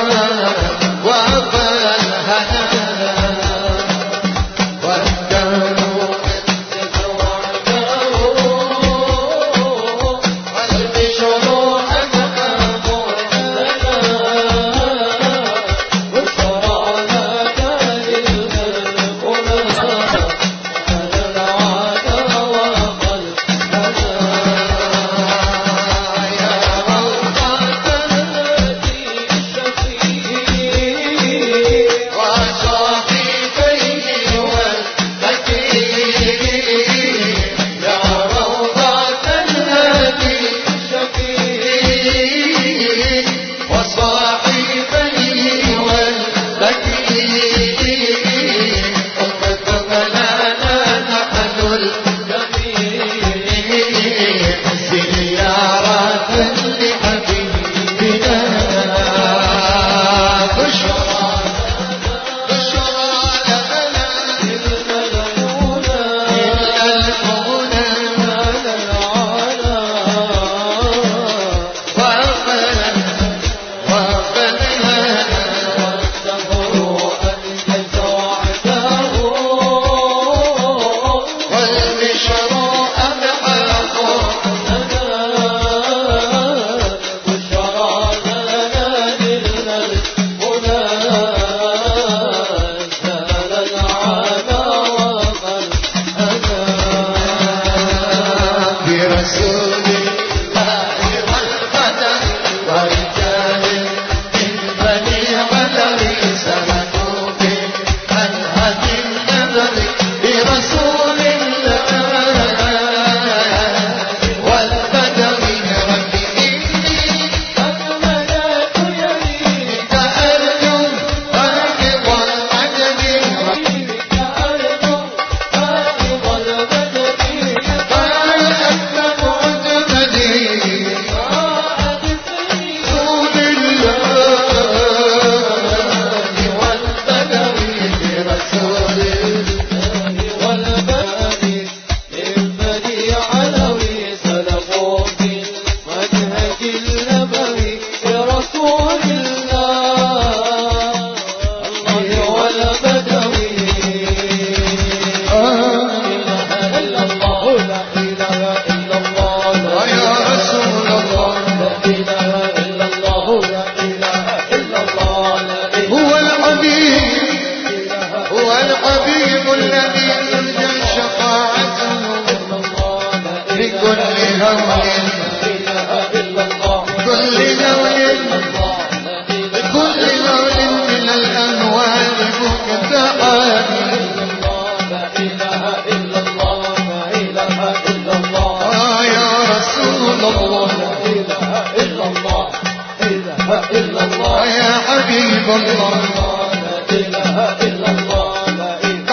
إلا الله يا حبيب الله لا إله إلا الله لا إله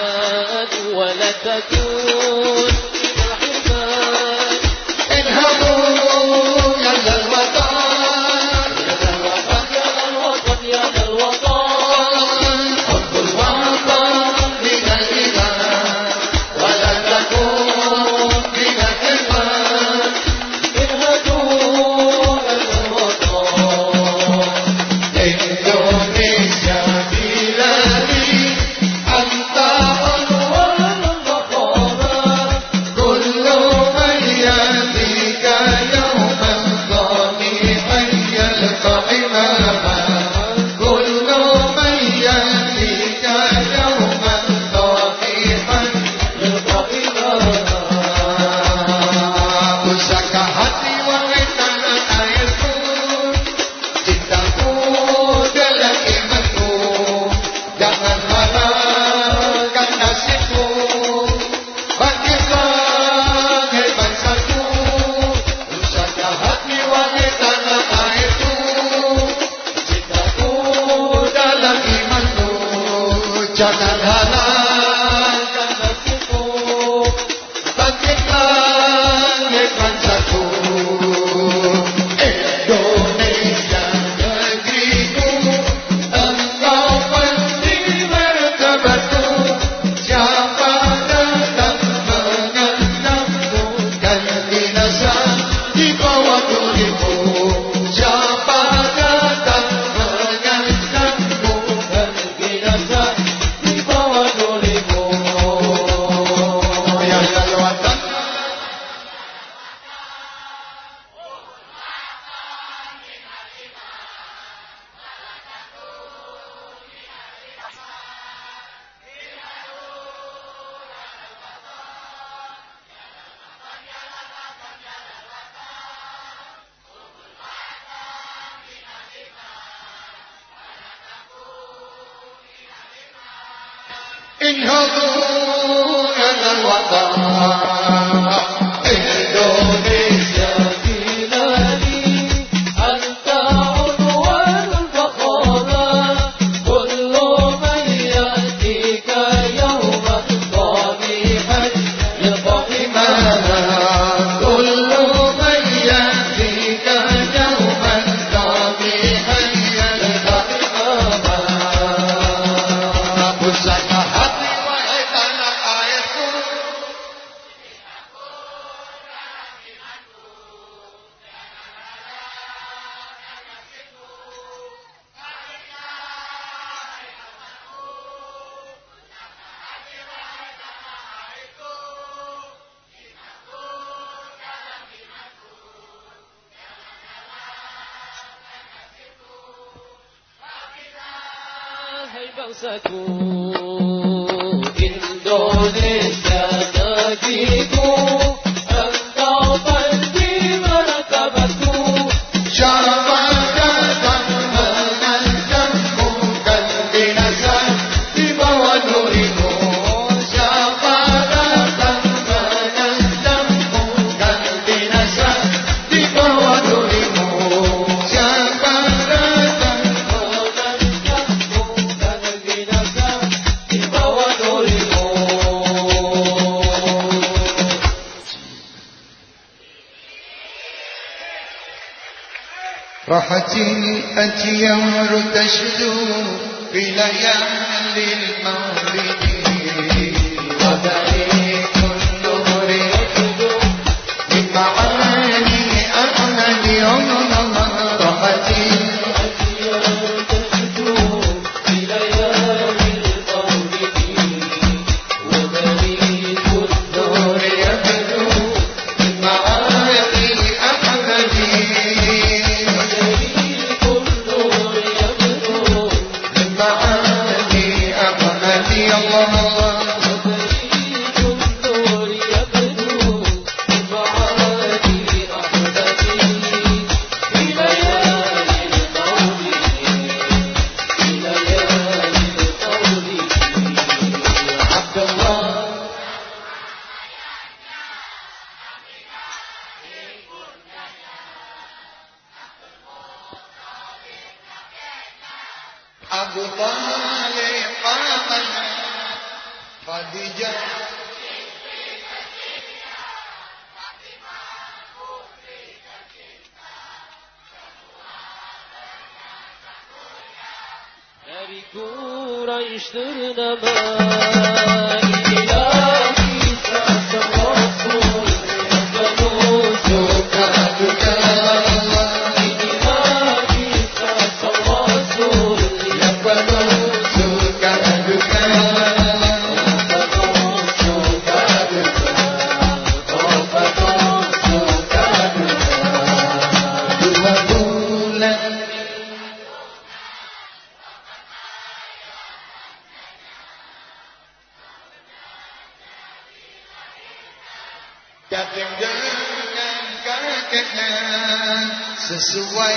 العباد ولا تكون من العباد. انهضوا يا ذا الوطن يا ذا الوطن يا ذا الوطن يا ذا الوطن. حب الوطن من الإيمان ولا تكون من الحرمان. انهضوا يا ذا الوطن. إندونيسيا بلادي أنت عنوان الفخامة. كل من يأتيك يوما ضميحا يلقى إماما. كل من يأتيك يوما ضميحا يلقى إماما. Pusaka hati wahai tanah airku, cintaku dalam imanku, jangan halalkan nasibku. Bangkitlah hai bangsaku, pusaka hati wahai tanah airku, cintaku dalam imanku, jangan halalkan nasibku. Bangkitlah hai bangsaku. Indonesia negeriku, engkau penting martabatku. Siapa datang mengancammu kan binasa di bawah durimu. Siapa datang mengancammu kan binasa di bawah durimu. Ya Salawatan. انهضوا يا ذا الوطن. إندونيسيا بلادي أنت عنوان الفخامة. كل من يأتيك يوما ضميحا يلقى إماما. كل من يأتيك يوما ضميحا يلقى إماما. Pusaka hati wahai tanah airku, hai bangsaku. Indonesia negeriku, engkau penting martabatku. Siapa datang mengancammu kan binasa di bawah durimu. Siapa datang mengancammu kan binasa di bawah durimu. Siapa datang mengancammu kan binasa di bawah durimu. راحتي الأتيار تشدو في ليالي المولد. وبريق النور يبدو من معاني أحمد يوم الله. راحتي الأتيار تشدو في ليالي المولد. وبريق النور يبدو من معاني أحمد. بريق النور يبدو من معاني أحمد الله. بريق النور يبدو من معاني أحمد. في ليالي المولد في ليالي المولد. عبد الله Abu Talib pamannya Khadijah dari Quraisy ternama, inilah kisah sang Rasul yang penuh suka duka. Inilah kisah sang Rasul yang penuh suka duka. Penuh suka duka, oh penuh suka duka. 2 bulan yatim dengan kakeknya sesuai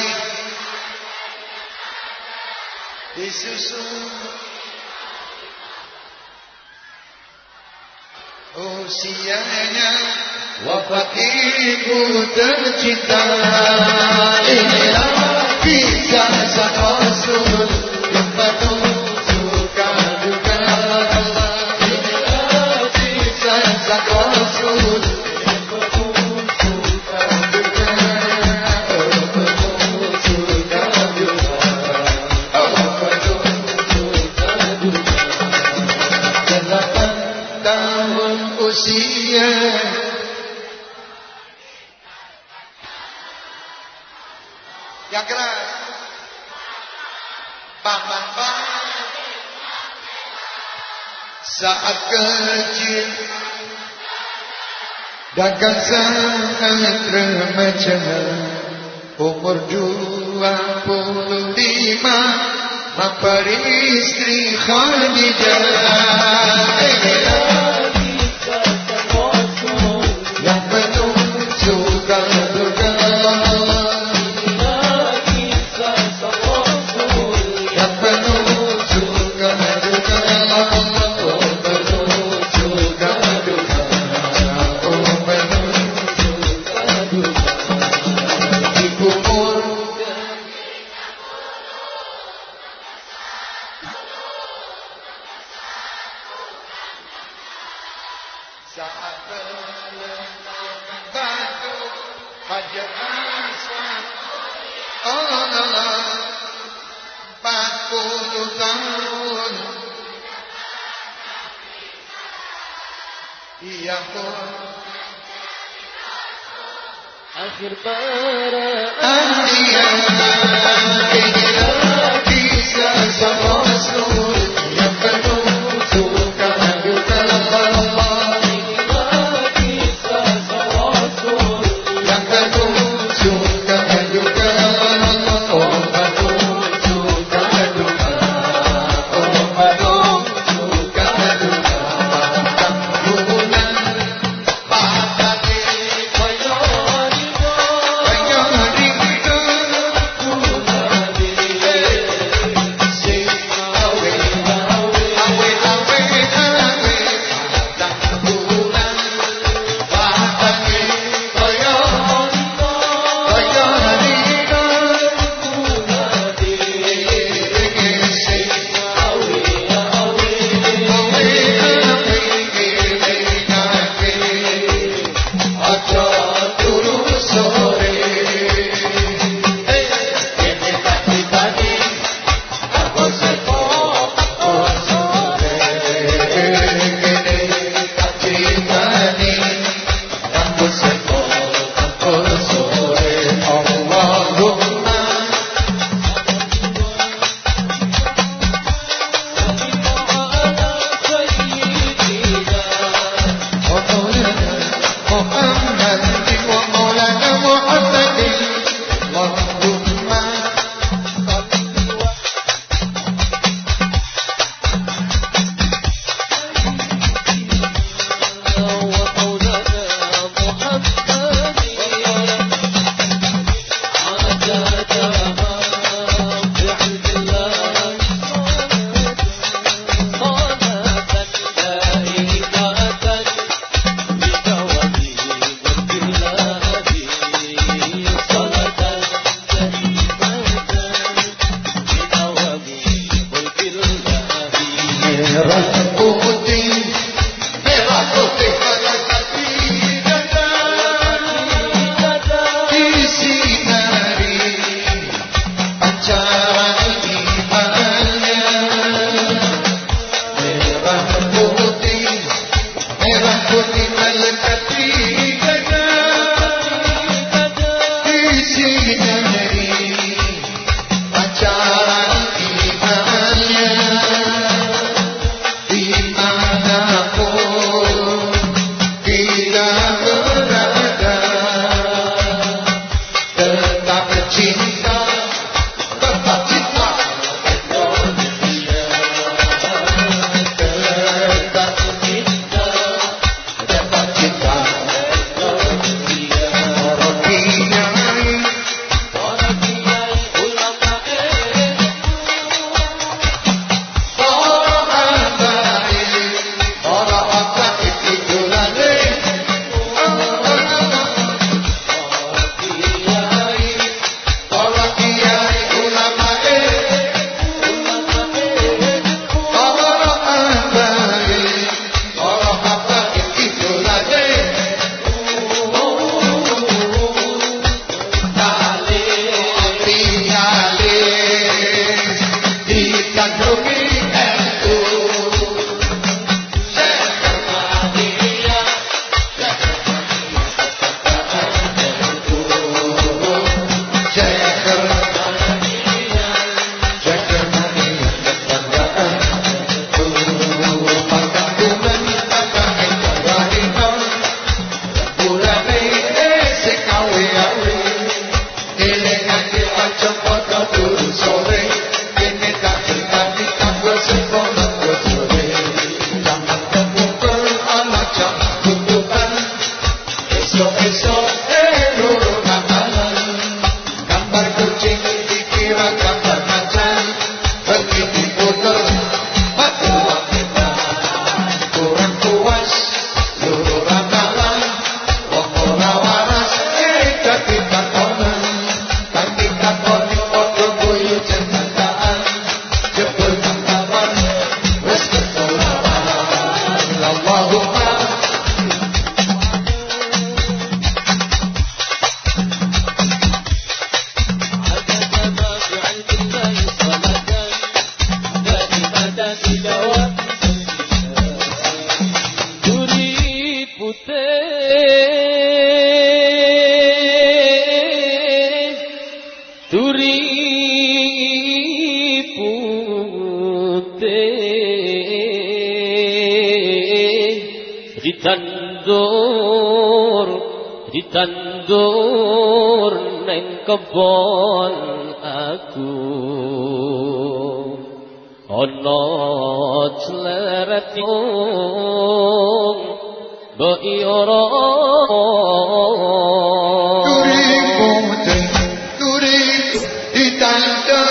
disusun usianya wafat ibu tercinta. Inilah kisah sang Rasul yang penuh suka duka. Inilah kisah sang Rasul usia yang keras paman saat kecil dan kan sangat remaja umur 25 memperi istri Khadijah. Yang penuh suka duka. Yang penuh suka duka. Oh penuh suka duka. Oh penuh suka duka. Di kubur saat berlelangan batu Hajar Aswad, oh Allah, 40 tahun ia pun akhir para anbiya. Inilah kisah sang Rasul yang penuh suka duka. ditandur ning kebon aku ana cleret yung mbok ora duriku ditandur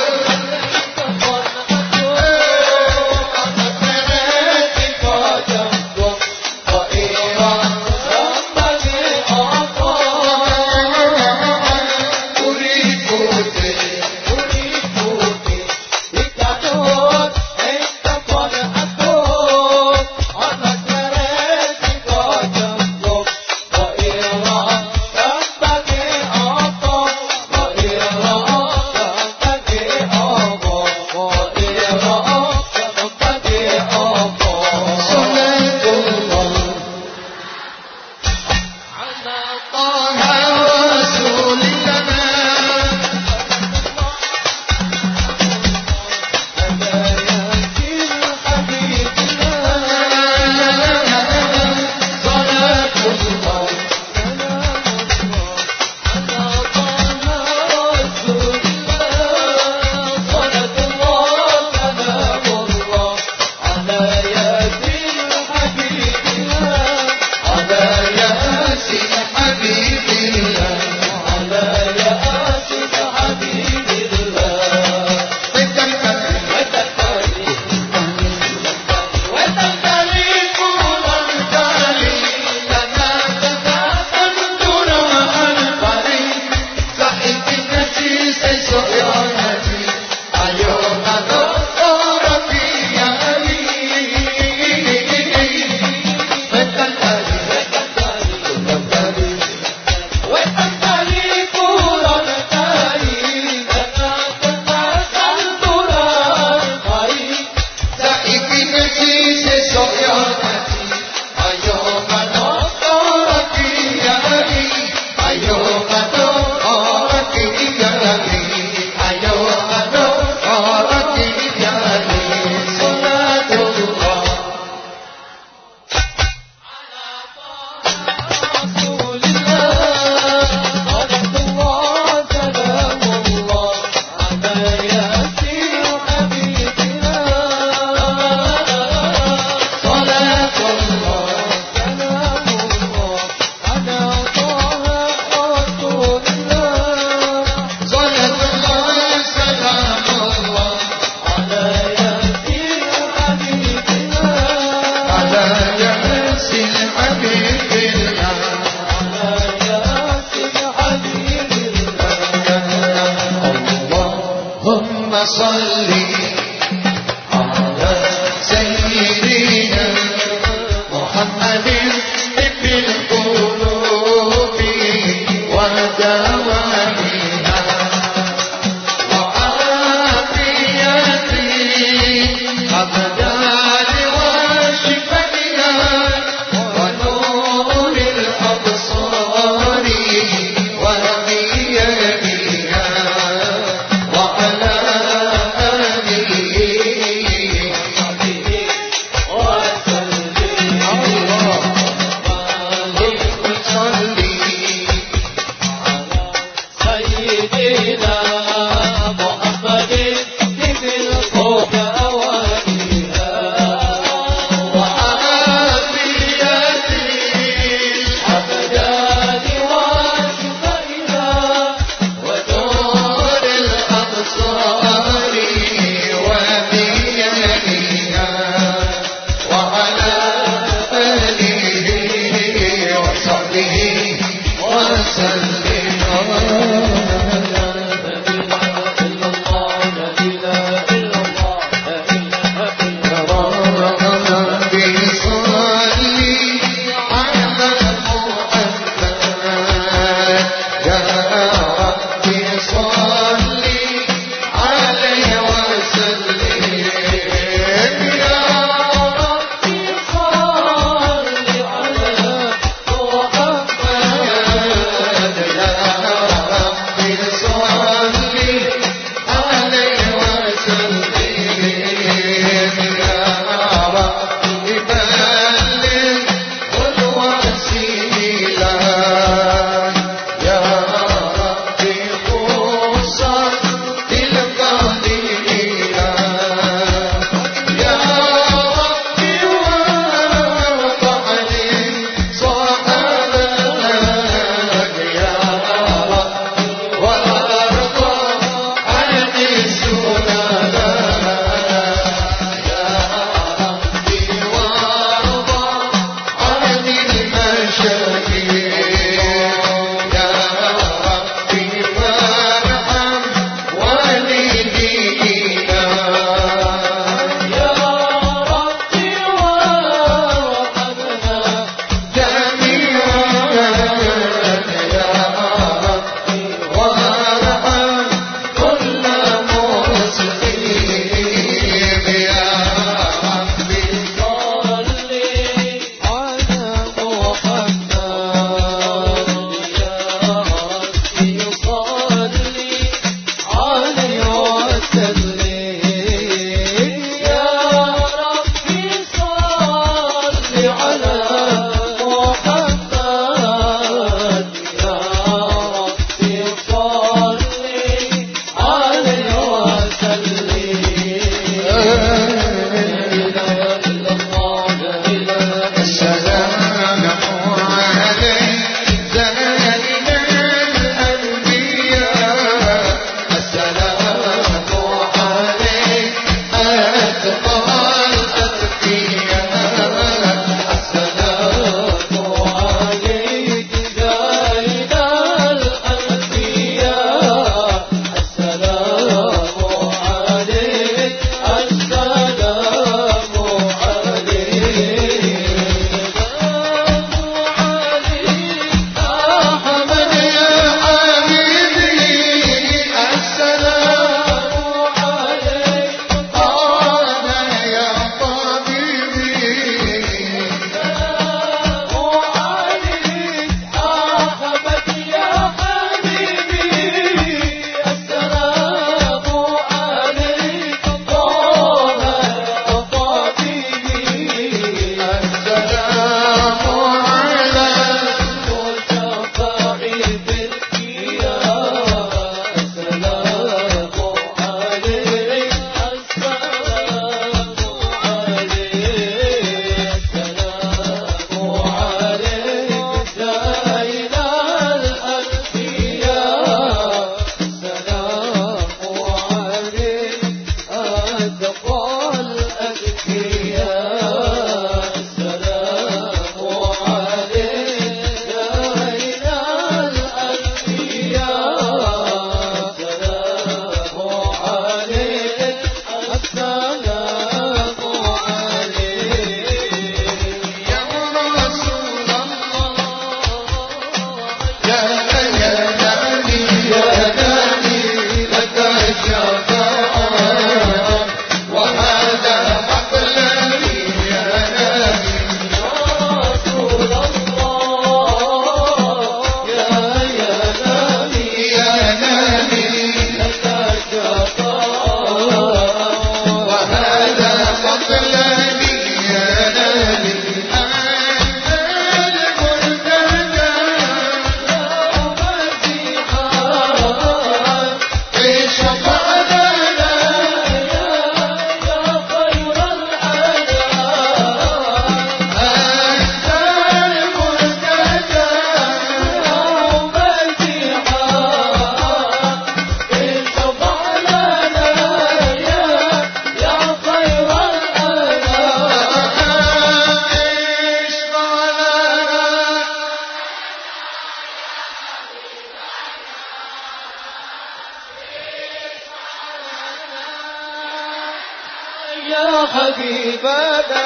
حبيبنا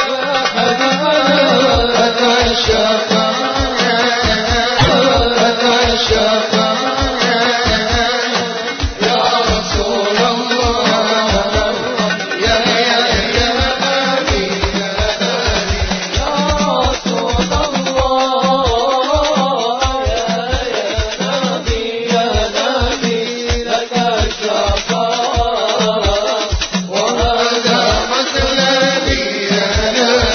أنت الشفاعة يا رسول الله يا نبي يا رسول الله يا نبي لك الشفاعة وهذا مثلبي يا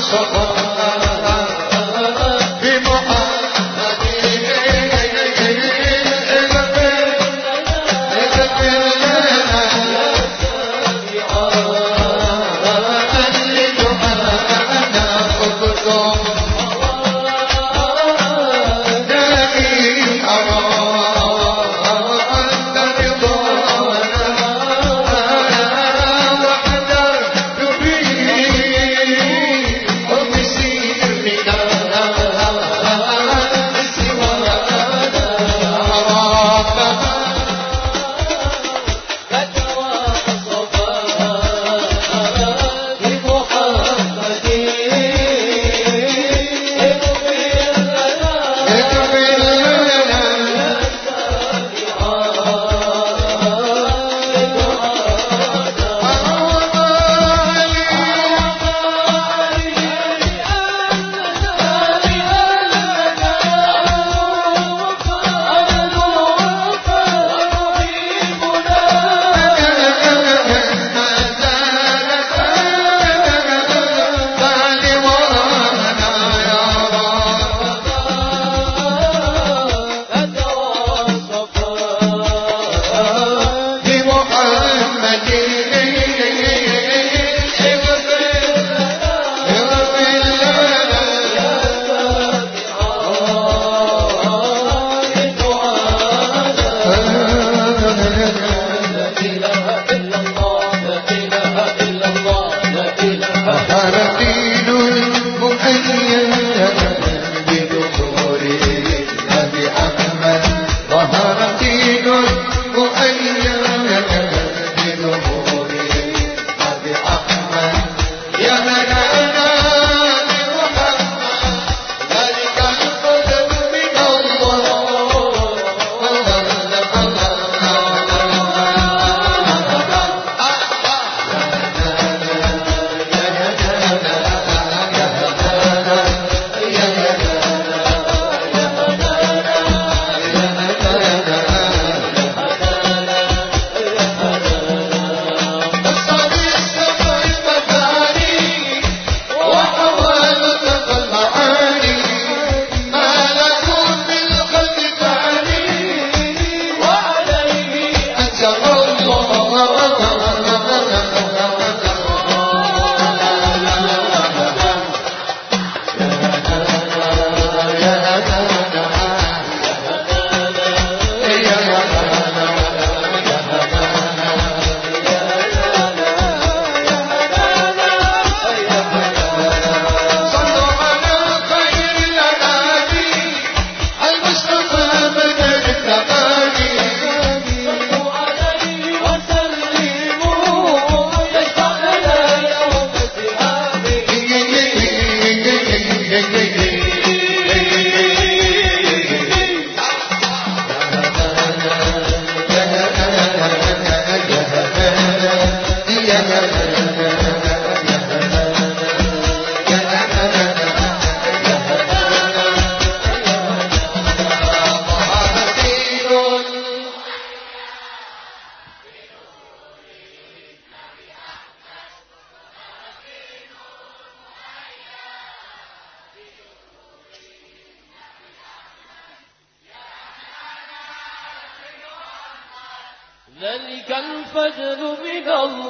ذلك الفضل من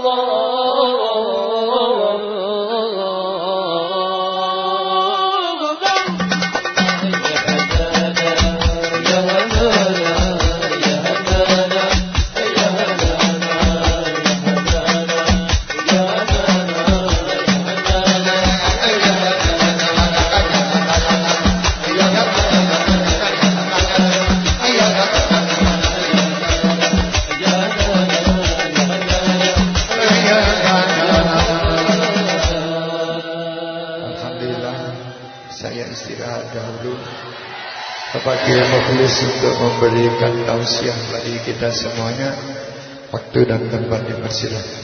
الله. Kepada majelis untuk memberikan tausiah bagi kita semuanya. Waktu dan tempat dipersilakan.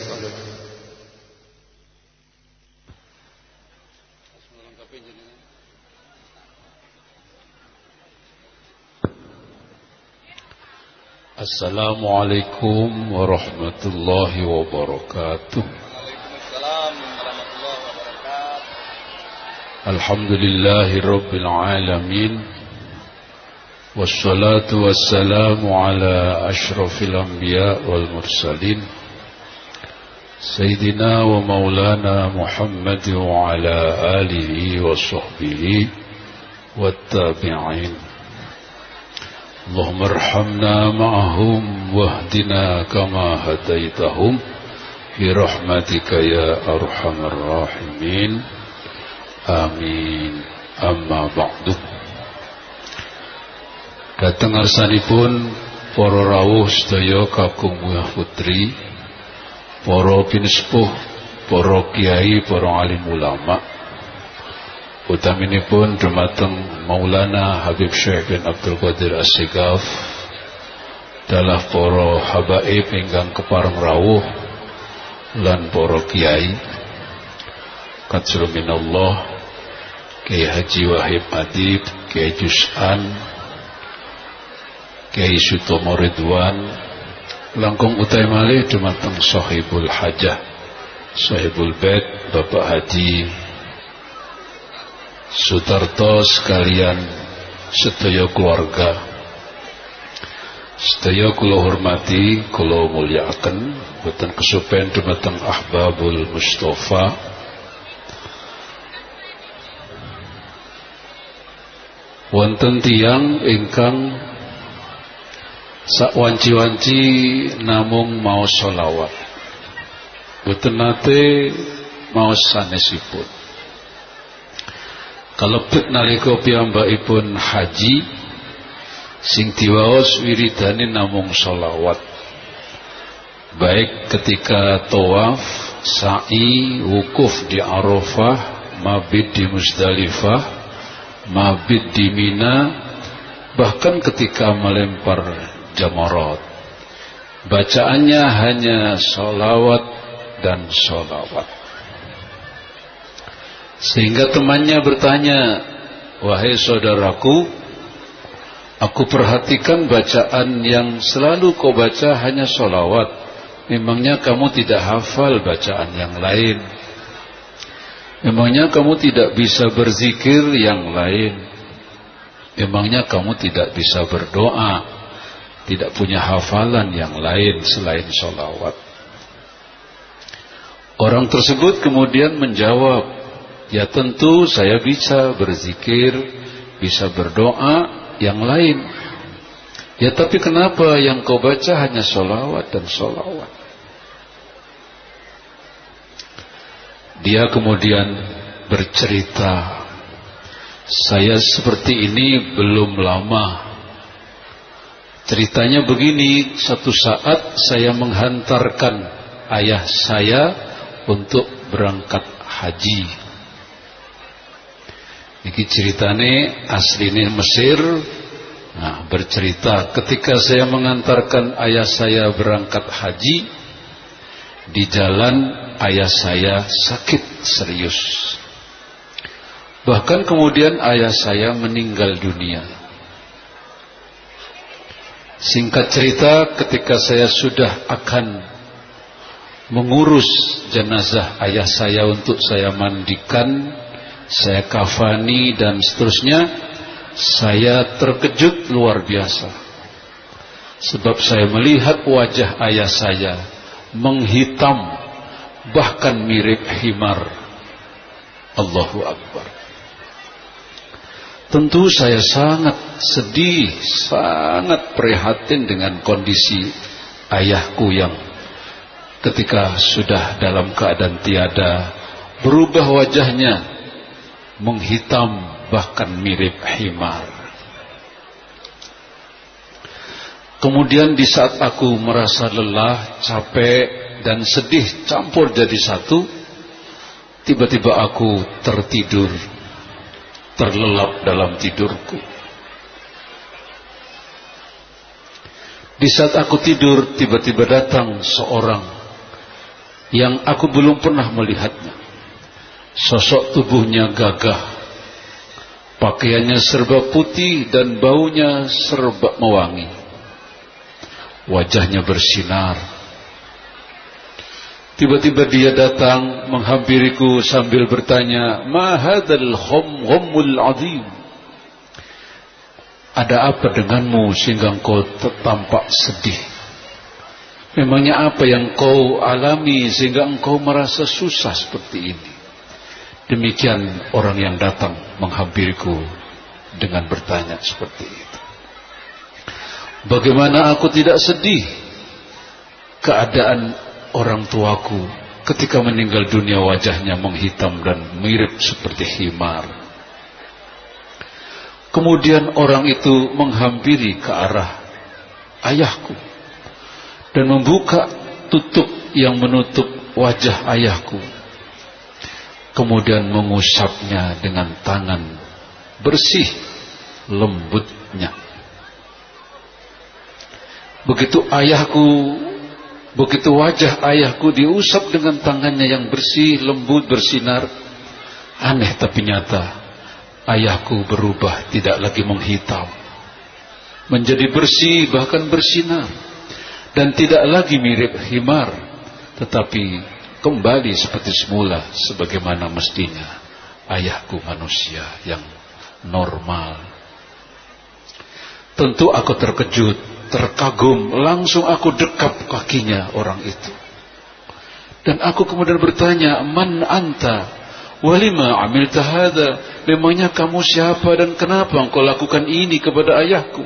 Assalamualaikum warahmatullahi wabarakatuh. Waalaikumsalam warahmatullahi wabarakatuh. Alhamdulillahi Rabbil Alamin. Wassalatu wassalamu ala ashrafil anbiya wal mursalin Sayyidina wa maulana Muhammad wa ala alihi wa sahbihi wa tabi'in. Allahumma arhamna ma'ahum wahdina kama hadaitahum bi rahmatika ya arhamar rahimin. Amin. Amma ba'du. Dateng ngarsanipun para rawuh sedaya kakung Mbah Putri, para pinesepuh, para kiai, para alim ulama, utaminipun dumateng Maulana Habib Syekh bin Abdul Qadir As-Sigaf, dalah para habaib ingkang kepareng rawuh lan para kiai, katsur minallah Kiai Haji Wahib Adib, Kiai Jus'an, Kiai Sutomo Ridwan, langkung utai malih dumateng Sahibul Hajah, Sahibul Bait, Bapak Haji Sutarto sekalian sedaya keluarga. Sedaya kula hormati, kula mulyakaken, boten kesupen dumateng Ahbabul Mustafa. Wonten tiyang ingkang sakwanci-wanci namung maos sholawat, boten nate maos sanesipun. Kalebet nalika piyambakipun haji, sing diwaos wiridane namung sholawat, baik ketika tawaf, sa'i, wukuf di Arafah, mabit di Muzdalifah, mabit di Mina, bahkan ketika melempar jamarat, bacaannya hanya sholawat dan sholawat. Sehingga temannya bertanya, wahai saudaraku, aku perhatikan bacaan yang selalu kau baca hanya sholawat. Memangnya kamu tidak hafal bacaan yang lain? Memangnya kamu tidak bisa berzikir yang lain? Memangnya kamu tidak bisa berdoa, tidak punya hafalan yang lain selain sholawat? Orang tersebut kemudian menjawab, ya tentu saya bisa berzikir, bisa berdoa yang lain. Ya tapi kenapa yang kau baca hanya sholawat dan sholawat? Dia kemudian bercerita, saya seperti ini belum lama. Ceritanya begini, satu saat saya menghantarkan ayah saya untuk berangkat haji. Ini ceritane asline Mesir. Nah, bercerita ketika saya mengantarkan ayah saya berangkat haji, di jalan ayah saya sakit serius. Bahkan kemudian ayah saya meninggal dunia. Singkat cerita, ketika saya sudah akan mengurus jenazah ayah saya untuk saya mandikan, saya kafani dan seterusnya, saya terkejut luar biasa. Sebab saya melihat wajah ayah saya menghitam, bahkan mirip himar. Allahu Akbar. Tentu saya sangat sedih, sangat prihatin dengan kondisi ayahku yang ketika sudah dalam keadaan tiada, berubah wajahnya menghitam, bahkan mirip himar. Kemudian di saat aku merasa lelah, capek dan sedih campur jadi satu, tiba-tiba aku tertidur, terlelap dalam tidurku. Di saat aku tidur, tiba-tiba datang seorang yang aku belum pernah melihatnya. Sosok tubuhnya gagah, pakaiannya serba putih dan baunya serba mewangi. Wajahnya bersinar. Tiba-tiba dia datang menghampiriku sambil bertanya, "Ma hadzal ghammul 'adzim?" Ada apa denganmu sehingga engkau tampak sedih? Memangnya apa yang kau alami sehingga engkau merasa susah seperti ini? Demikian orang yang datang menghampiriku dengan bertanya seperti itu. Bagaimana aku tidak sedih? Keadaan orang tuaku ketika meninggal dunia wajahnya menghitam dan mirip seperti himar. Kemudian orang itu menghampiri ke arah ayahku dan membuka tutup yang menutup wajah ayahku. Kemudian mengusapnya dengan tangan bersih lembutnya. Begitu wajah ayahku diusap dengan tangannya yang bersih, lembut, bersinar, aneh tapi nyata. Ayahku berubah, tidak lagi menghitam, menjadi bersih, bahkan bersinar, dan tidak lagi mirip himar, tetapi kembali seperti semula, sebagaimana mestinya ayahku manusia yang normal. Tentu aku terkejut, terkagum, langsung aku dekap kakinya orang itu, dan aku kemudian bertanya, "Man anta? Walima amilta hadza?" Memangnya kamu siapa dan kenapa engkau lakukan ini kepada ayahku?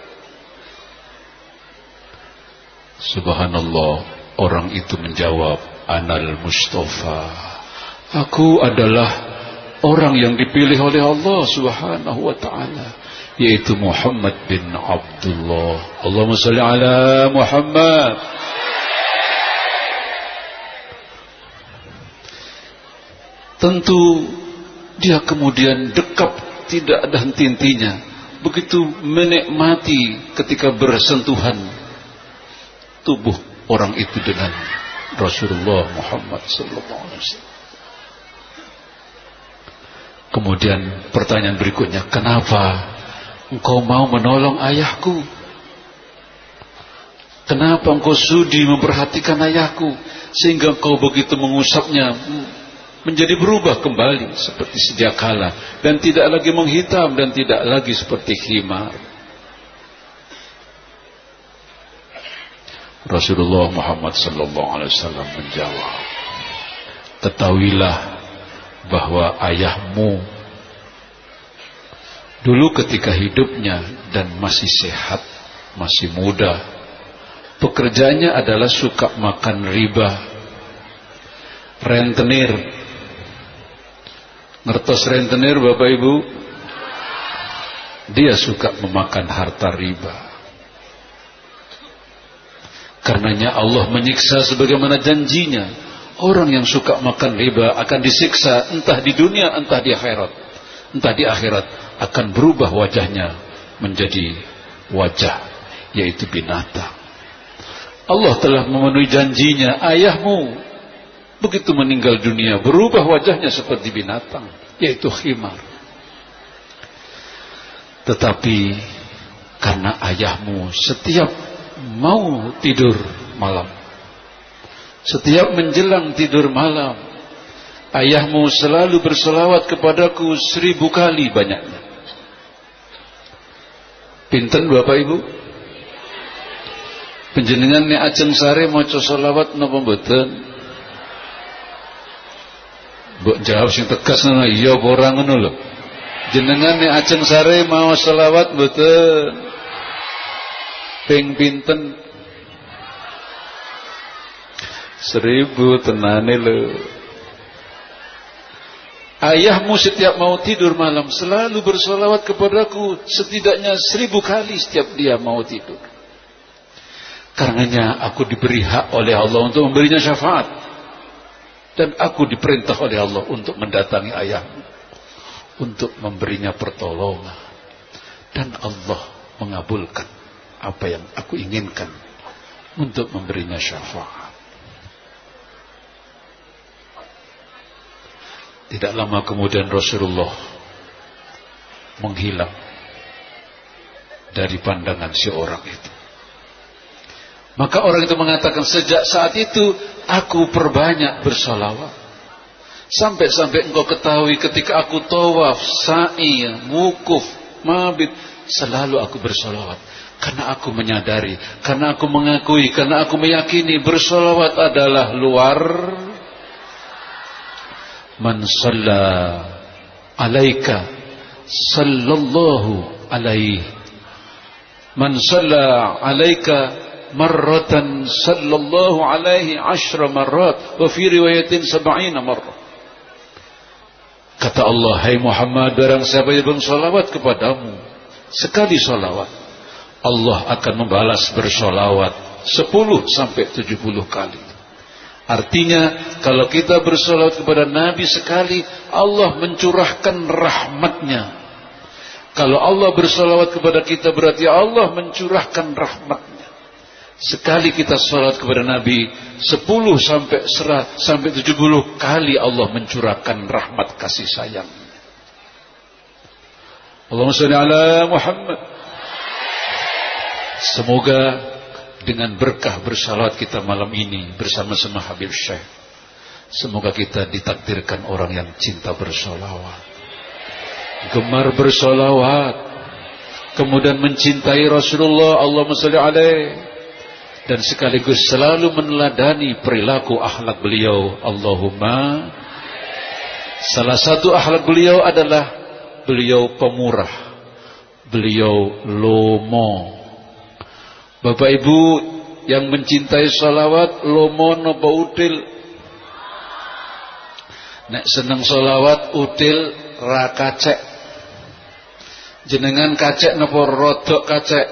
Subhanallah, orang itu menjawab, "Anal Mustafa." Aku adalah orang yang dipilih oleh Allah Subhanahu wa ta'ala, yaitu Muhammad bin Abdullah. Allahumma shalli ala Muhammad. Tentu dia kemudian dekap, tidak ada henti-hentinya, begitu menikmati ketika bersentuhan tubuh orang itu dengan Rasulullah Muhammad sallallahu alaihi wasallam. Kemudian pertanyaan berikutnya, "Kenapa engkau mau menolong ayahku? Kenapa engkau sudi memperhatikan ayahku sehingga engkau begitu mengusapnya menjadi berubah kembali seperti sedia kala, dan tidak lagi menghitam dan tidak lagi seperti himar?" Rasulullah Muhammad sallallahu alaihi wasallam menjawab, "Ketahuilah bahwa ayahmu dulu ketika hidupnya dan masih sehat, masih muda, pekerjaannya adalah suka makan riba, rentenir." Ngertos rentenir Bapak Ibu? Dia suka memakan harta riba. Karenanya Allah menyiksa sebagaimana janjinya. Orang yang suka makan riba akan disiksa entah di dunia entah di akhirat. Entah di akhirat akan berubah wajahnya menjadi wajah yaitu binatang. Allah telah memenuhi janjinya, ayahmu begitu meninggal dunia berubah wajahnya seperti binatang, yaitu khimar. Tetapi karena ayahmu setiap mau tidur malam, setiap menjelang tidur malam, ayahmu selalu berselawat kepadaku 1000 kali banyaknya. Pinten Bapak Ibu? Panjenengan nek ajeng sare maca selawat napa mboten? Mbok jawab sing tegas ngono, iya apa ora ngono lho. Jenengan nek ajeng sare mau selawat mboten? Ping pinten? 1000 tenane lho. Ayahmu setiap mau tidur malam selalu bersolawat kepadaku setidaknya 1000 kali setiap dia mau tidur. Karenanya aku diberi hak oleh Allah untuk memberinya syafaat. Dan aku diperintah oleh Allah untuk mendatangi ayahmu, untuk memberinya pertolongan. Dan Allah mengabulkan apa yang aku inginkan untuk memberinya syafaat. Tidak lama kemudian Rasulullah menghilang dari pandangan si orang itu. Maka orang itu mengatakan, sejak saat itu aku perbanyak bersolawat. Sampai-sampai engkau ketahui ketika aku tawaf, sa'i, wukuf, mabit, selalu aku bersolawat. Karena aku menyadari, karena aku mengakui, karena aku meyakini bersolawat adalah luar. Man shalla alaika sallallahu alaihi. Man shalla alaika marratan sallallahu alaihi 10 marrat wa fi riwayatin 70 marrah. Kata Allah, hai Muhammad, barang siapa yang bersolawat kepadamu sekali solawat, Allah akan membalas bersolawat 10 sampai 70 kali. Artinya kalau kita bersolawat kepada Nabi sekali, Allah mencurahkan rahmatnya. Kalau Allah bersolawat kepada kita, berarti Allah mencurahkan rahmatnya. Sekali kita salat kepada Nabi 10 sampai 70 kali Allah mencurahkan rahmat kasih sayang. Allahumma shalli ala Muhammad. Semoga dengan berkah bersalawat kita malam ini bersama-sama Habib Syekh, semoga kita ditakdirkan orang yang cinta bersolawat, gemar bersolawat, kemudian mencintai Rasulullah, Allahumma shalli alaihi, dan sekaligus selalu meneladani perilaku akhlak beliau. Allahumma. Salah satu akhlak beliau adalah beliau pemurah, beliau lomo. Bapak Ibu yang mencintai sholawat, lomo napa udil? Nek seneng sholawat udil ra kacek. Jenengan kacek napa rodok kacek?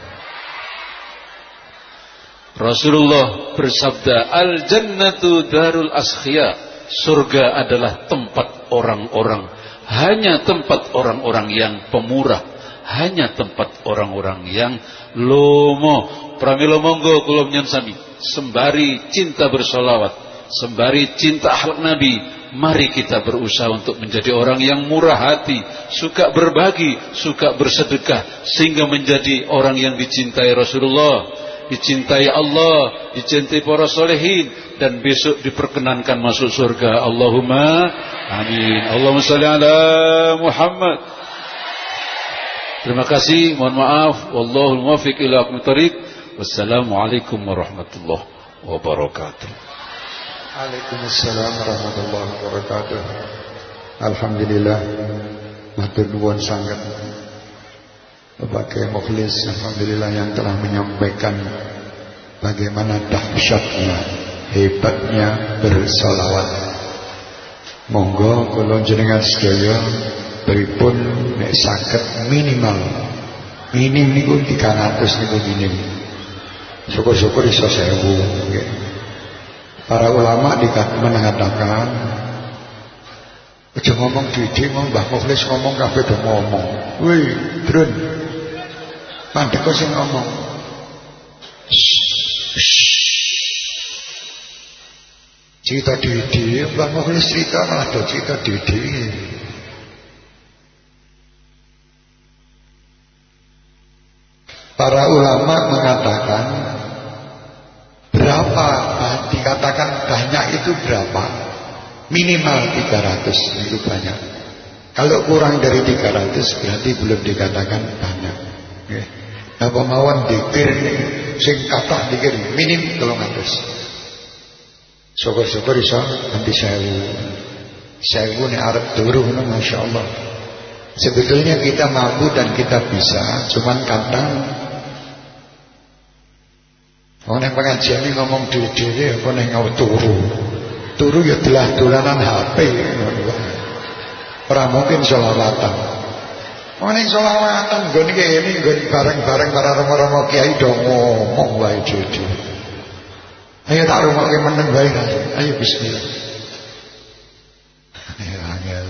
Rasulullah bersabda, al-jannatu darul askhya. Surga adalah tempat orang-orang, hanya tempat orang-orang yang pemurah, hanya tempat orang-orang yang lomo. Pramila monggo kula nyuwun sembari cinta bersolawat, sembari cinta akhlak Nabi, mari kita berusaha untuk menjadi orang yang murah hati, suka berbagi, suka bersedekah, sehingga menjadi orang yang dicintai Rasulullah, dicintai Allah, dicintai para solehin, dan besok diperkenankan masuk surga. Allahumma amin. Allahumma shalli ala Muhammad. Terima kasih, mohon maaf. Wallahul muwaffiq ila aqwamit thoriq. Wassalamualaikum warahmatullahi wabarakatuh. Waalaikumsalam warahmatullahi wabarakatuh. Alhamdulillah, matur nuwun sangat Bapak Kiai Mukhlis, alhamdulillah, yang telah menyampaikan bagaimana dahsyatnya, hebatnya bersolawat. Monggo kula jenengan sedaya pripun nek saged minimal minim niku 300 niku minim. Syukur-syukur iso 1000 nggih. Para ulama mengatakan aja ngomong didi, Mbah Mukhlis ngomong kabeh do ngomong. Wih, Drun. Pandek kok sing ngomong. Cerita didi, Mbah Mukhlis cerita malah do cerita didi. Para ulama mengatakan berapa, dikatakan banyak itu berapa? Minimal 300 itu banyak. Kalau kurang dari 300 berarti belum dikatakan banyak. Nggih. Napa mawon dikir sing kathah dikir minim 300. Syukur-syukur iso nanti 1000. 1000 nek arep turu ngono masyaallah. Sebetulnya kita mampu dan kita bisa, cuman kadang orang pengajian ini ngomong diri-diri apa nek turu ya dolanan HP. Ora mungkin selawatan. Ning selawatan nggon kene nggon bareng-bareng para romo-romo kiai do ngomong wae dhewe. Ayo tak rungokke meneng wae. Ayo bismillah. Ya angel.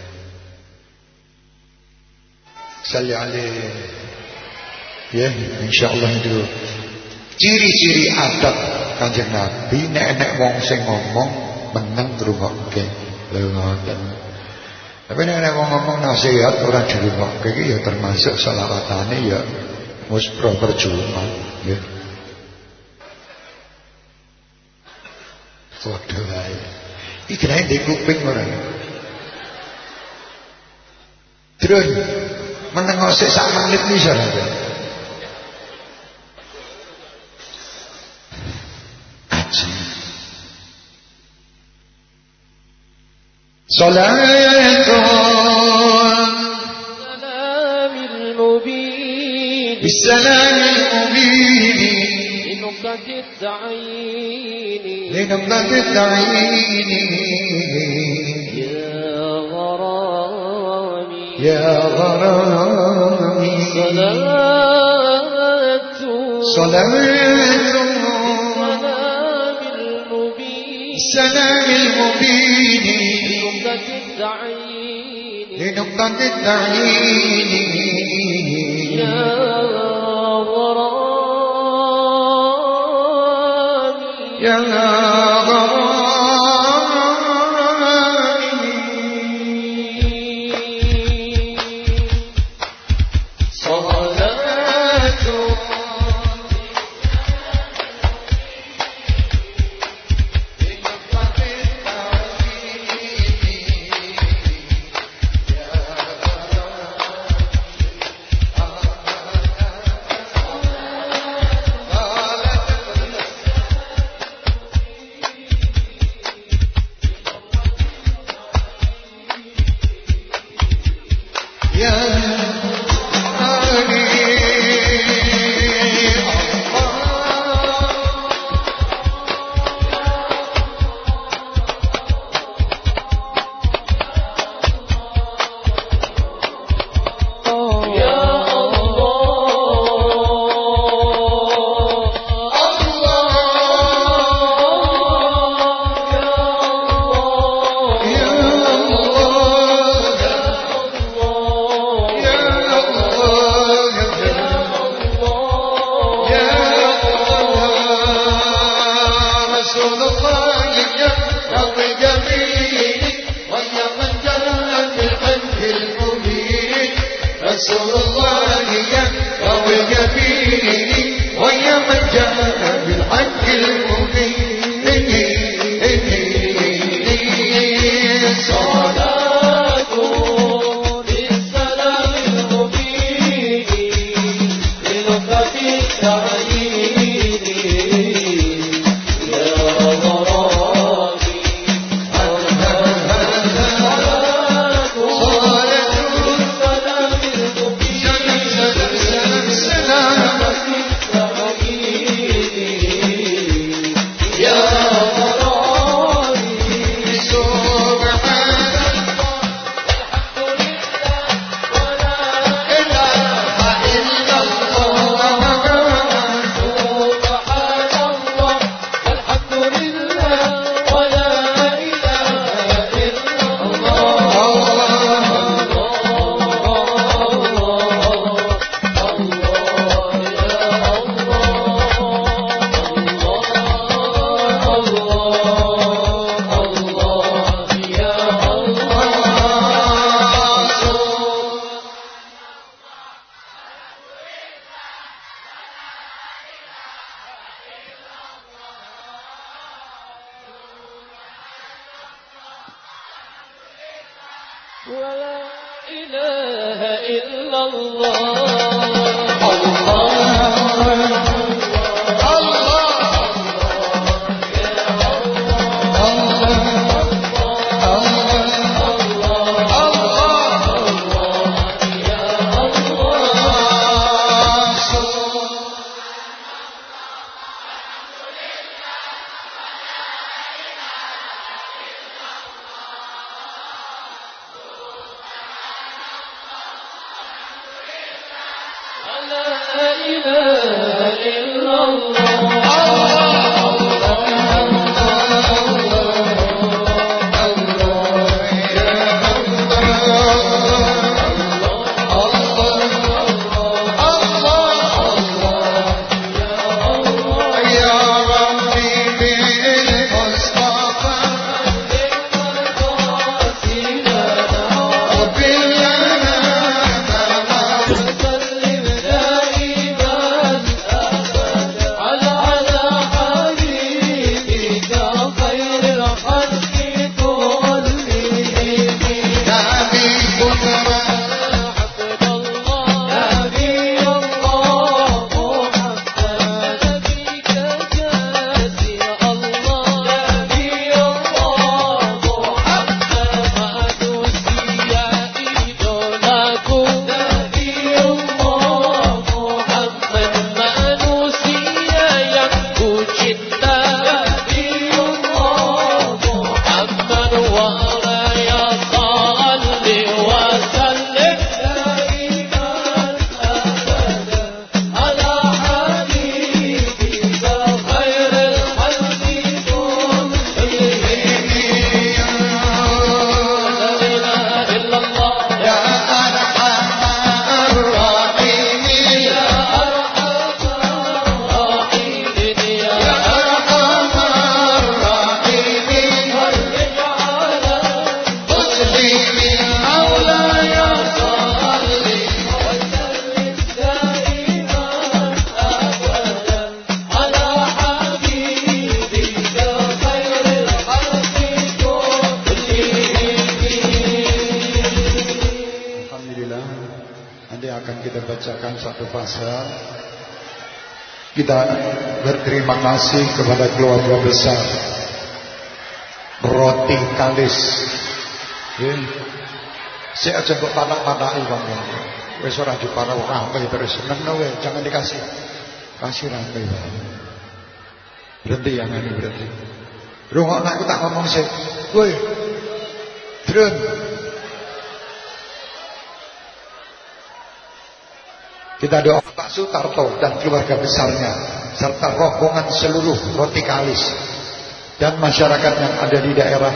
Salli alaihi. Ya, insyaallah itu ciri-ciri adab Kanjeng Nabi. Nek wong sing ngomong meneng ngrungokke. Lha ngoten. Tapi nek wong ngomong nasihat ora dirungokke iki ya termasuk selawatane ya mus percuma nggih. Waduh ae. Iki kena ndek kuping ora. Terus meneng sik sak menit iki ora. Aji. Salamul mubin bisalamil mubin لنقطة التعيين يا غرامي صلاة السلام المبين لنقطة التعيين يا غرامي يا على Kita berterima kasih kepada keluarga besar Roti Kalis. Saya aja kok panak-panaki Bang. Wis ora diparah ramai terus seneng we, jangan dikasih. Kasih ramai. Berhenti yang ini berhenti. Rungokno aku tak ngomong sih. Woi. Drun. Kita doa Pak Sutarto dan keluarga besarnya serta rombongan seluruh Roti Kalis dan masyarakat yang ada di daerah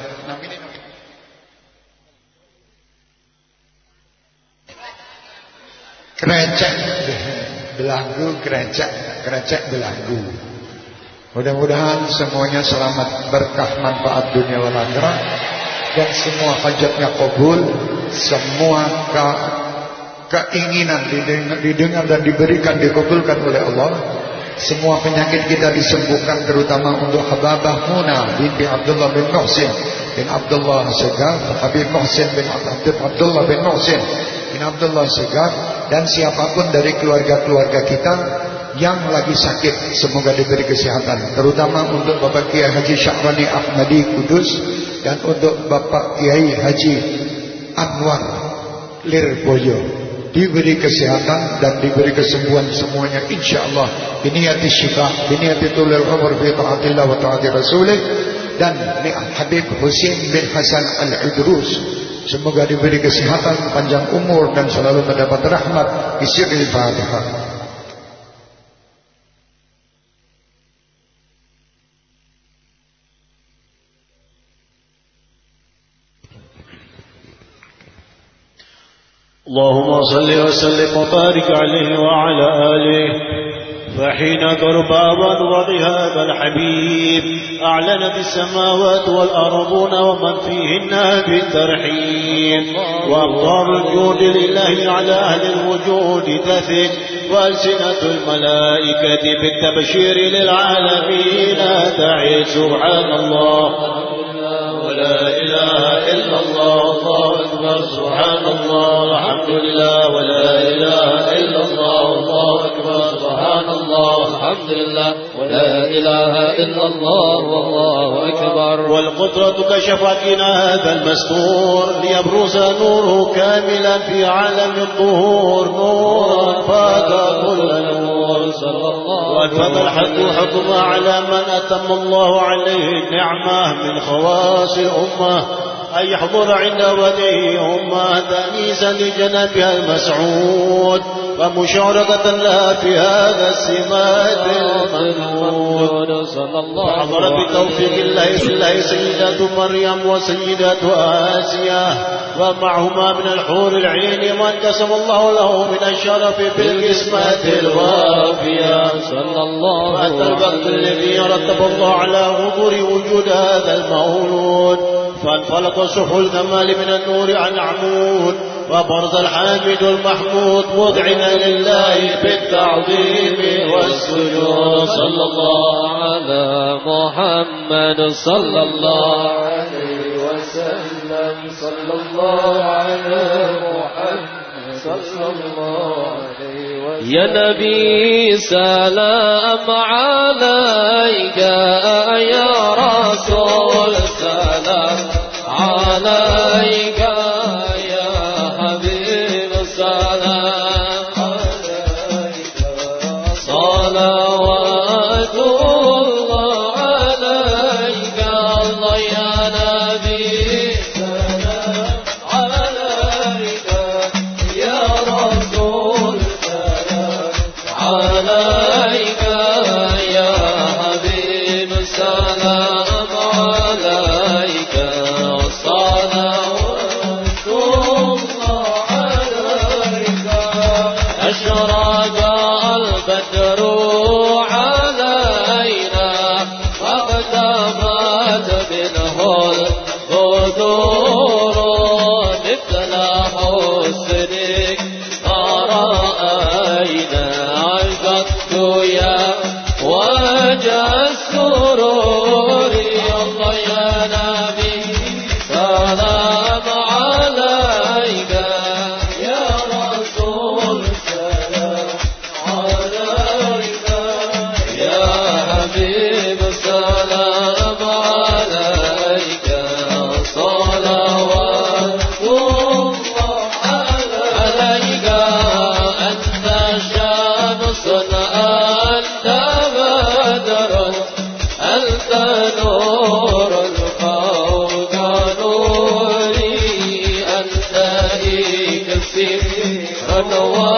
Krecek Belanggu, Krecek Belanggu. Mudah-mudahan semuanya selamat, berkah, manfaat dunia wal akhirah, dan semua hajatnya kabul, semua keinginan didengar dan diberikan, dikabulkan oleh Allah. Semua penyakit kita disembuhkan, terutama untuk Hababah Muna binti Abdullah bin Muhsin bin Abdullah Segaf, Habib Muhsin bin Abdullah bin Muhsin bin Abdullah Segaf, dan siapapun dari keluarga-keluarga kita yang lagi sakit, semoga diberi kesehatan, terutama untuk Bapak Kiai Haji Syahrani Ahmadi Kudus dan untuk Bapak Kiai Haji Anwar Lirboyo, diberi kesehatan dan diberi kesembuhan semuanya insyaallah. Biniyati syifa, biniyati tulul umur bi taatillah wa taati rasulih. Dan Habib Husain bin Hasan Al-Idrus, semoga diberi kesehatan, panjang umur, dan selalu mendapat rahmat. Bismillahil Fatihah. اللهم صل وسلم وبارك عليه وعلى آله. فحين ضرب أنوار هذا الحبيب أعلنت السماوات والأرضون ومن فيهن بالترحيب، وأمطار الجود لله على أهل الوجود تثق، وألسنة الملائكة بالتبشير للعالمين تعيش. سبحان الله ولا إله إلا الله، الله أكبر. سبحان الله الحمد لله ولا إله إلا الله، الله أكبر. سبحان الله الحمد لله ولا إله إلا الله والله أكبر. والقدرة كشفت لنا هذا المستور ليبرز نوره كاملا في عالم الظهور، نورا فاق كل نور صلى الله. وأتم الحق حكم على من أتم الله عليه النعمة من خواص الأمة أن يحضر عند وديه أمة تأنيسا لجنابها المسعود ومشاركة لها في هذا السمات المنون صلى الله. وحضرت بتوفيق الله سيدة مريم وسيدة آسيا ومعهما من الحور العين من قسم الله له من الشرف بالقسمة الوافية صلى الله. وأتى الوقت الذي رتب الله على حضور وجود هذا المولود، فانفلق سفح الكمال من النور عن عمود، وبرز الحامد المحمود مذعنا لله بالتعظيم والسجود. صلى الله على محمد صلى الله عليه وسلم. وسلم صلى الله على محمد صلى الله عليه وسلم يا نبي سلام عليك يا رسول سلام عليك يا حبيب سلام عليك صلوات الله عليك الله يا نبي سلام عليك يا رسول سلام عليك يا حبيب سلام عليك صلوات الله عليك أشرق البدر علينا واقتربت منه البدور مثل حسنك فرأينا عزت يا وجه السرور الله يا نبي سلام عليك يا رسول سلام عليك يا حبيب سلام عليك صلوات الله عليك أنت شمس أنت بدر أنت نور فوق نوري أنت إكسير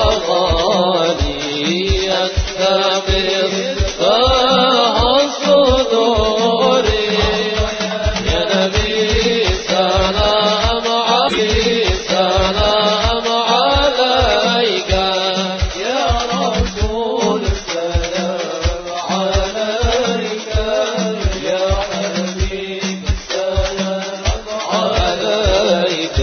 وغالي أنت مصباح الصدور يا نبي سلام عليك يا رسول سلام عليك يا حبيب سلام عليك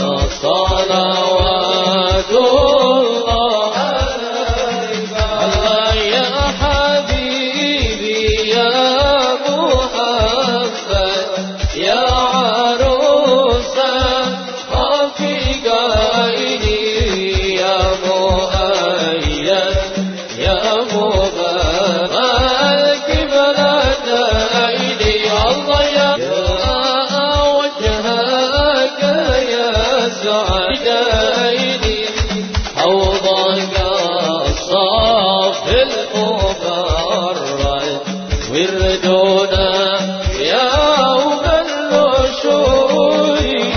صلوات الله عليك الله يا حبيبي يا محمد يا عروسا رفيقيني يا مؤيد يا مبارك بلديني الله يا وجهك يا سعديني حوضك الصف المبرد وردنا يوم النشور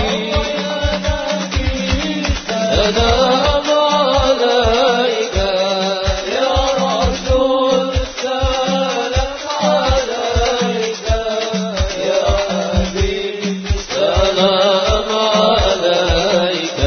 سلام عليك يا رسول سلام عليك يا حبيب سلام عليك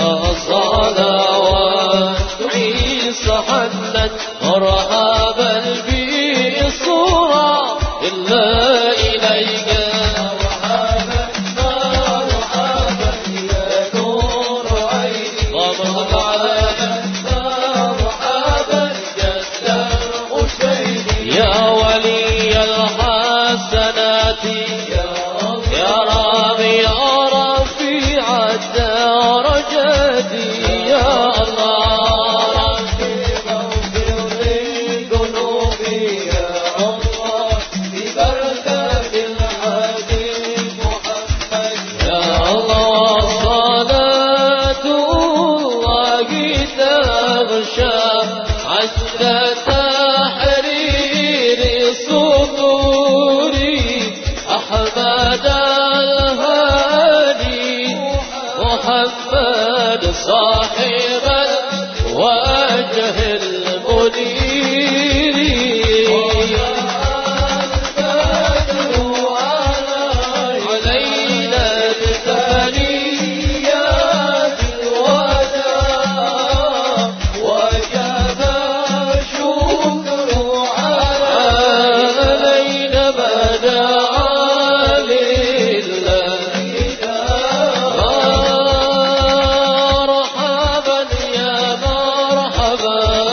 صلوات عيسى حنت مرحبا بالصورة إلا إليك مرحبا مرحبا يا نور عيني مرحبا مرحبا جد الحسين يا ولي الحسنات يا رامي يا رفيع الدرجات يا الله اغفر لي ذنوبي يا الله ببركة الحبيب محمد يا الله صلاة الله تغشى عسى تحرير صدوري أحمد الهادي محمد صاحب الوجه المنير علينا بثنيات الوداع وجب الشكر علينا بدعا لله مرحبا يا مرحبا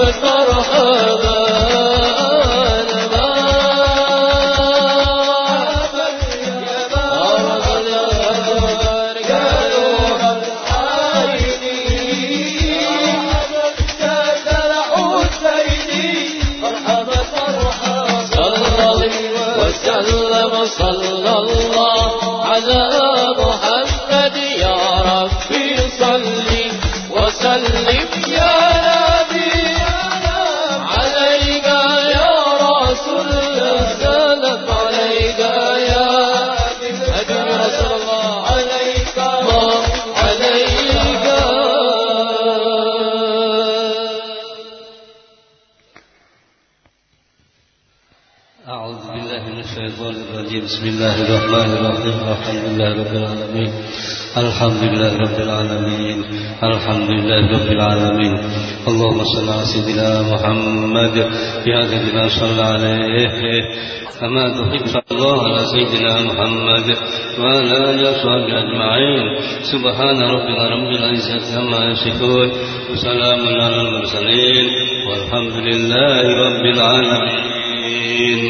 Bismillahirrahmanirrahim. Alhamdulillahirrahmanirrahim. Alhamdulillahirrahmanirrahim. Alhamdulillahirrahmanirrahim. Allahumma salli ala sayyidina Muhammad ya sayyidina sallallahu alaihi kama tuhibbu Allah ala sayyidina Muhammad wa ala alihi wa sahbihi ajma'in. Subhana rabbika rabbil izzati amma yasifun wa salamun alal mursalin walhamdulillahi rabbil alamin.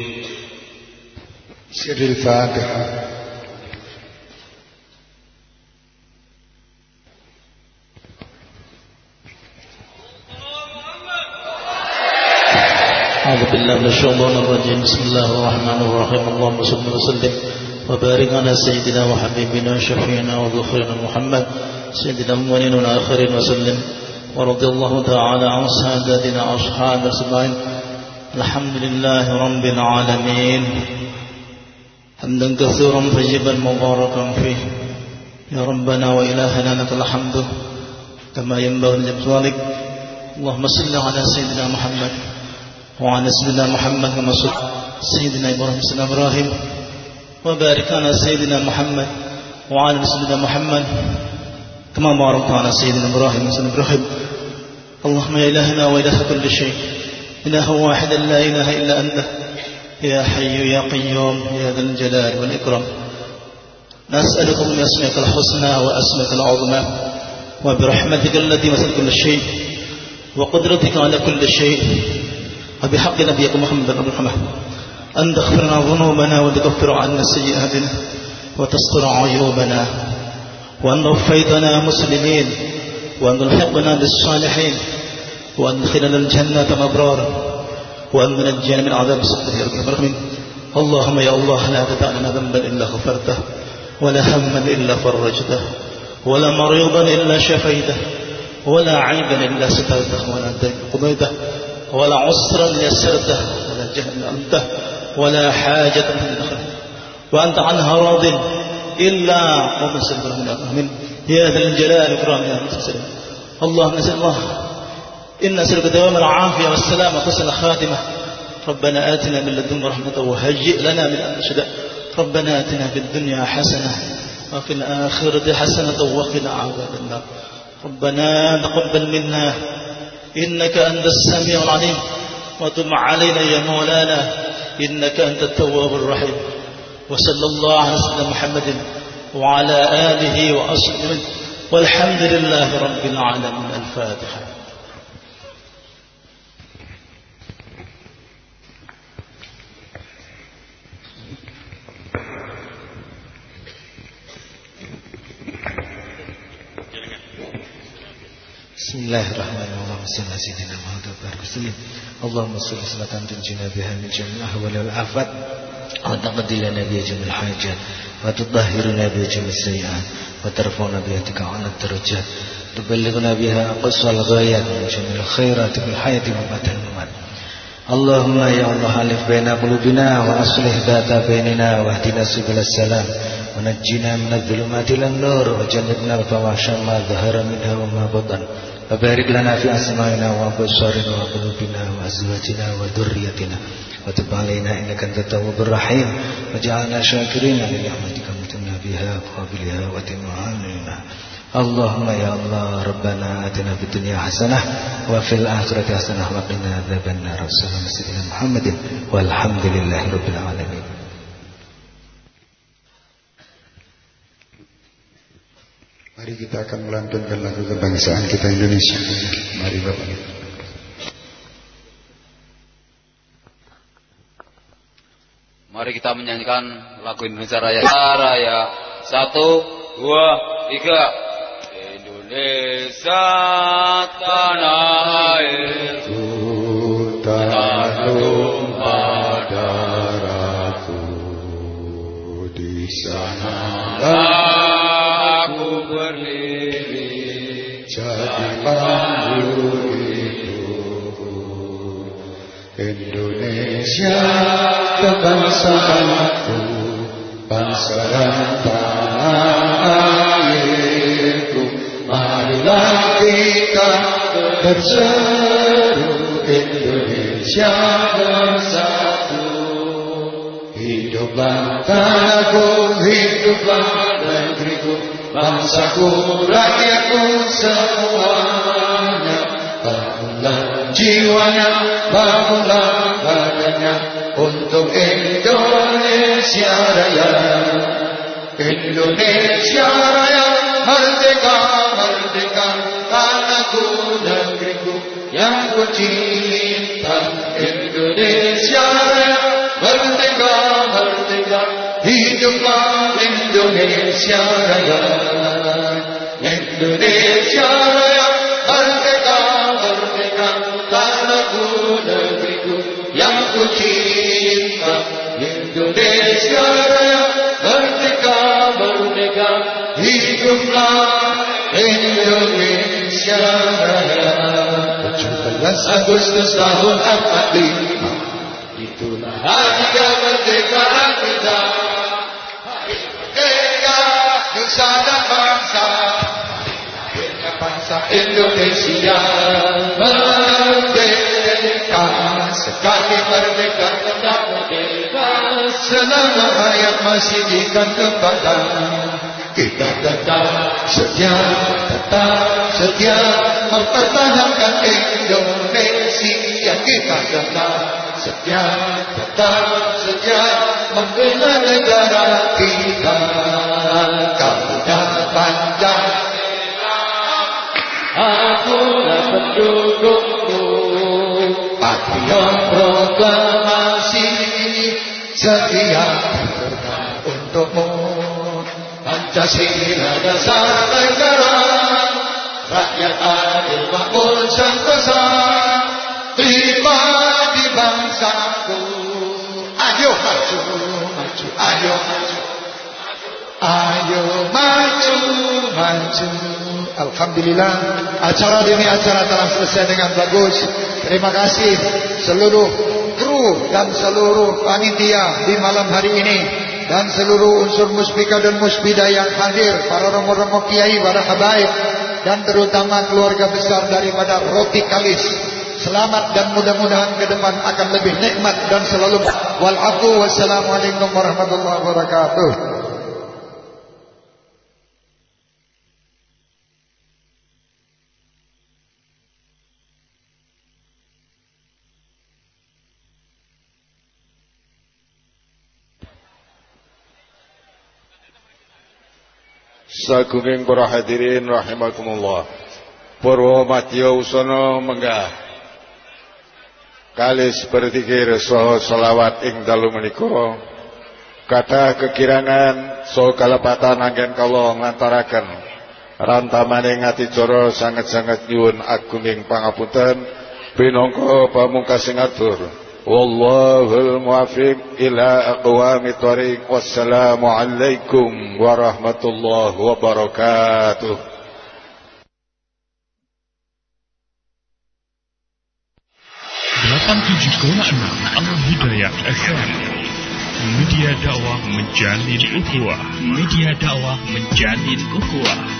سر الفاتحة. أعوذ بالله من الشيطان الرجيم. بسم الله الرحمن الرحيم. اللهم صل وسلم وبارك على سيدنا وحبيبنا وشفيعنا وذخرنا محمد سيدنا الأولين والآخرين وسلم. ورضي الله تعالى عن سادتنا أصحاب أجمعين. الحمد لله رب العالمين حمدا كثيرا طيبا مباركا فيه. يا ربنا وإلهنا لك الحمد كما ينبغي لجلالك. اللهم صل على سيدنا محمد وعلى سيدنا محمد كما صلى سيدنا إبراهيم وبارك على سيدنا محمد وعلى سيدنا محمد كما باركت على سيدنا إبراهيم وسيدنا إبراهيم. اللهم يا إلهنا وإله كل شيء إله واحد لا إله إلا أنت يا حي يا قيوم يا ذا الجلال والإكرام. نسألكم بأسمائك الحسنى وأسمائك العظمى وبرحمتك التي وسعت كل شيء وقدرتك على كل شيء وبحق نبيك محمد بن محمد أن تغفر لنا ذنوبنا وتكفر عنا سيئاتنا وتستر عيوبنا وأن توفيتنا مسلمين وأن تلحقنا بالصالحين وأن تدخلنا الجنة مبرارا وأن ننجينا من عذاب السقط يا رب العالمين. اللهم يا الله لا تدع لنا ذنبا إلا غفرته ولا هما إلا فرجته ولا مريضا إلا شفيته ولا عيبا إلا سترته ولا دين قضيته ولا عسرا يسرته ولا جهلا أنته ولا حاجة من دخلته وأنت عنها راض إلا ومسلم من يا ذا الجلال والإكرام يا رب. اللهم نسأل الله إن نسألك دوام العافية والسلامة وحسن الخاتمة. ربنا آتنا من لدنك رحمة وهيئ لنا من أمرنا رشدا. ربنا آتنا في الدنيا حسنة وفي الآخرة حسنة وقنا عذاب النار. ربنا تقبل منا إنك أنت السميع العليم وتب علينا يا مولانا إنك أنت التواب الرحيم. وصلى الله على سيدنا محمد وعلى آله وأصحابه والحمد لله رب العالمين. الفاتحة. Bismillahirrahmanirrahim. Sayyidina Muhammad Rasulullah. Allahumma shalli salatan tunjina biha min jami'il ahwali wal afat wa taqdi lana biha jami'il hajat wa tutahhiruna biha jami'is sayyi'at wa tarfa'una biha tika'ana darajat tuballighuna biha aqsal ghayat min jami'il khairat fil hayati wa ba'dal mamat. Allahumma ya Allah alif baina qulubina wa aslih dhata bainina wa hdina subilas salam wa najjina minadh dhulumati ilan nur wa jannibna al-fawahsha ma dhahara minha wa ma batan. وبارك لنا في أسمائنا وأبصارنا وقلوبنا وأزواجنا وذريتنا وتب علينا إنك أنت التواب الرحيم وجعلنا شاكرين لنعمتك متنا بها وقابلها وتمعاننا. اللهم يا الله ربنا آتنا في الدنيا حسنة وفي الآخرة حسنة وقنا عذاب النار. وصلى الله على سيدنا محمد والحمد لله رب العالمين. Mari kita akan melantunkan lagu kebangsaan kita Indonesia. Mari Bapak. Mari kita menyanyikan lagu Indonesia Raya. Raya 1, 2, 3. Indonesia tanah airku, tanah tumpah darahku, di sana aku berdiri jadi pandu hidupku. Indonesia kebangsaanku, bangsa dan tanah airku. Marilah kita berseru, Indonesia bersatu. Hiduplah tanahku, hiduplah negeriku, bangsaku, rakyatku semuanya. Bangunlah jiwanya, bangunlah badannya untuk Indonesia Raya. Indonesia Raya, merdeka, merdeka, tanahku, negeriku yang ku cinta. Indonesia Raya, merdeka, merdeka, hiduplah Indonesia Raya. Indonesia Raya, merdeka, merdeka, tanahku, negeriku yang ku cinta. Indonesia Raya, merdeka, merdeka, hiduplah Indonesia Raya. 17 Agustus tahun 45, itulah hari kemerdekaan kita. Merdeka nusa dan bangsa, bangsa Indonesia merdeka. Sekali merdeka tetap merdeka, selama hayat masih di kantong badan. Kita tetap setia mempertahankan Indonesia. Kita tetap setia membela negara kita. Garuda panjang, akulah pendukungmu. Patriot proklamasi, setia untukmu. Pancasila dasar negara, rakyat adil makmur sentosa, pribadi bangsaku. Ayo maju, maju, ayo maju, ayo maju, maju. Alhamdulillah, acara demi acara telah selesai dengan bagus. Terima kasih seluruh kru dan seluruh panitia di malam hari ini, dan seluruh unsur musbika dan musbidah yang hadir, para romo-romo kiai, para habaib, dan terutama keluarga besar daripada Roti Kalis. Selamat dan mudah-mudahan ke depan akan lebih nikmat dan selalu walafu. Wassalamualaikum warahmatullahi wabarakatuh. Sagunging para hadirin rahimakumullah. Purwa matya usana menggah kalis berzikir saha selawat ing dalu menika. Kathah kekirangan saha kalepatan anggen kala ngantaraken rantamaning adicara sanget-sanget nyuwun agunging pangapunten pinangka pamungkasing atur. Wallahul muwaffiq ila aqwamit thoriq. Wassalamu alaikum warahmatullahi wabarakatuh. 87,6 Al-Hidayah FM. Media dakwah menjalin ukhuwah. Media dakwah menjalin ukhuwah.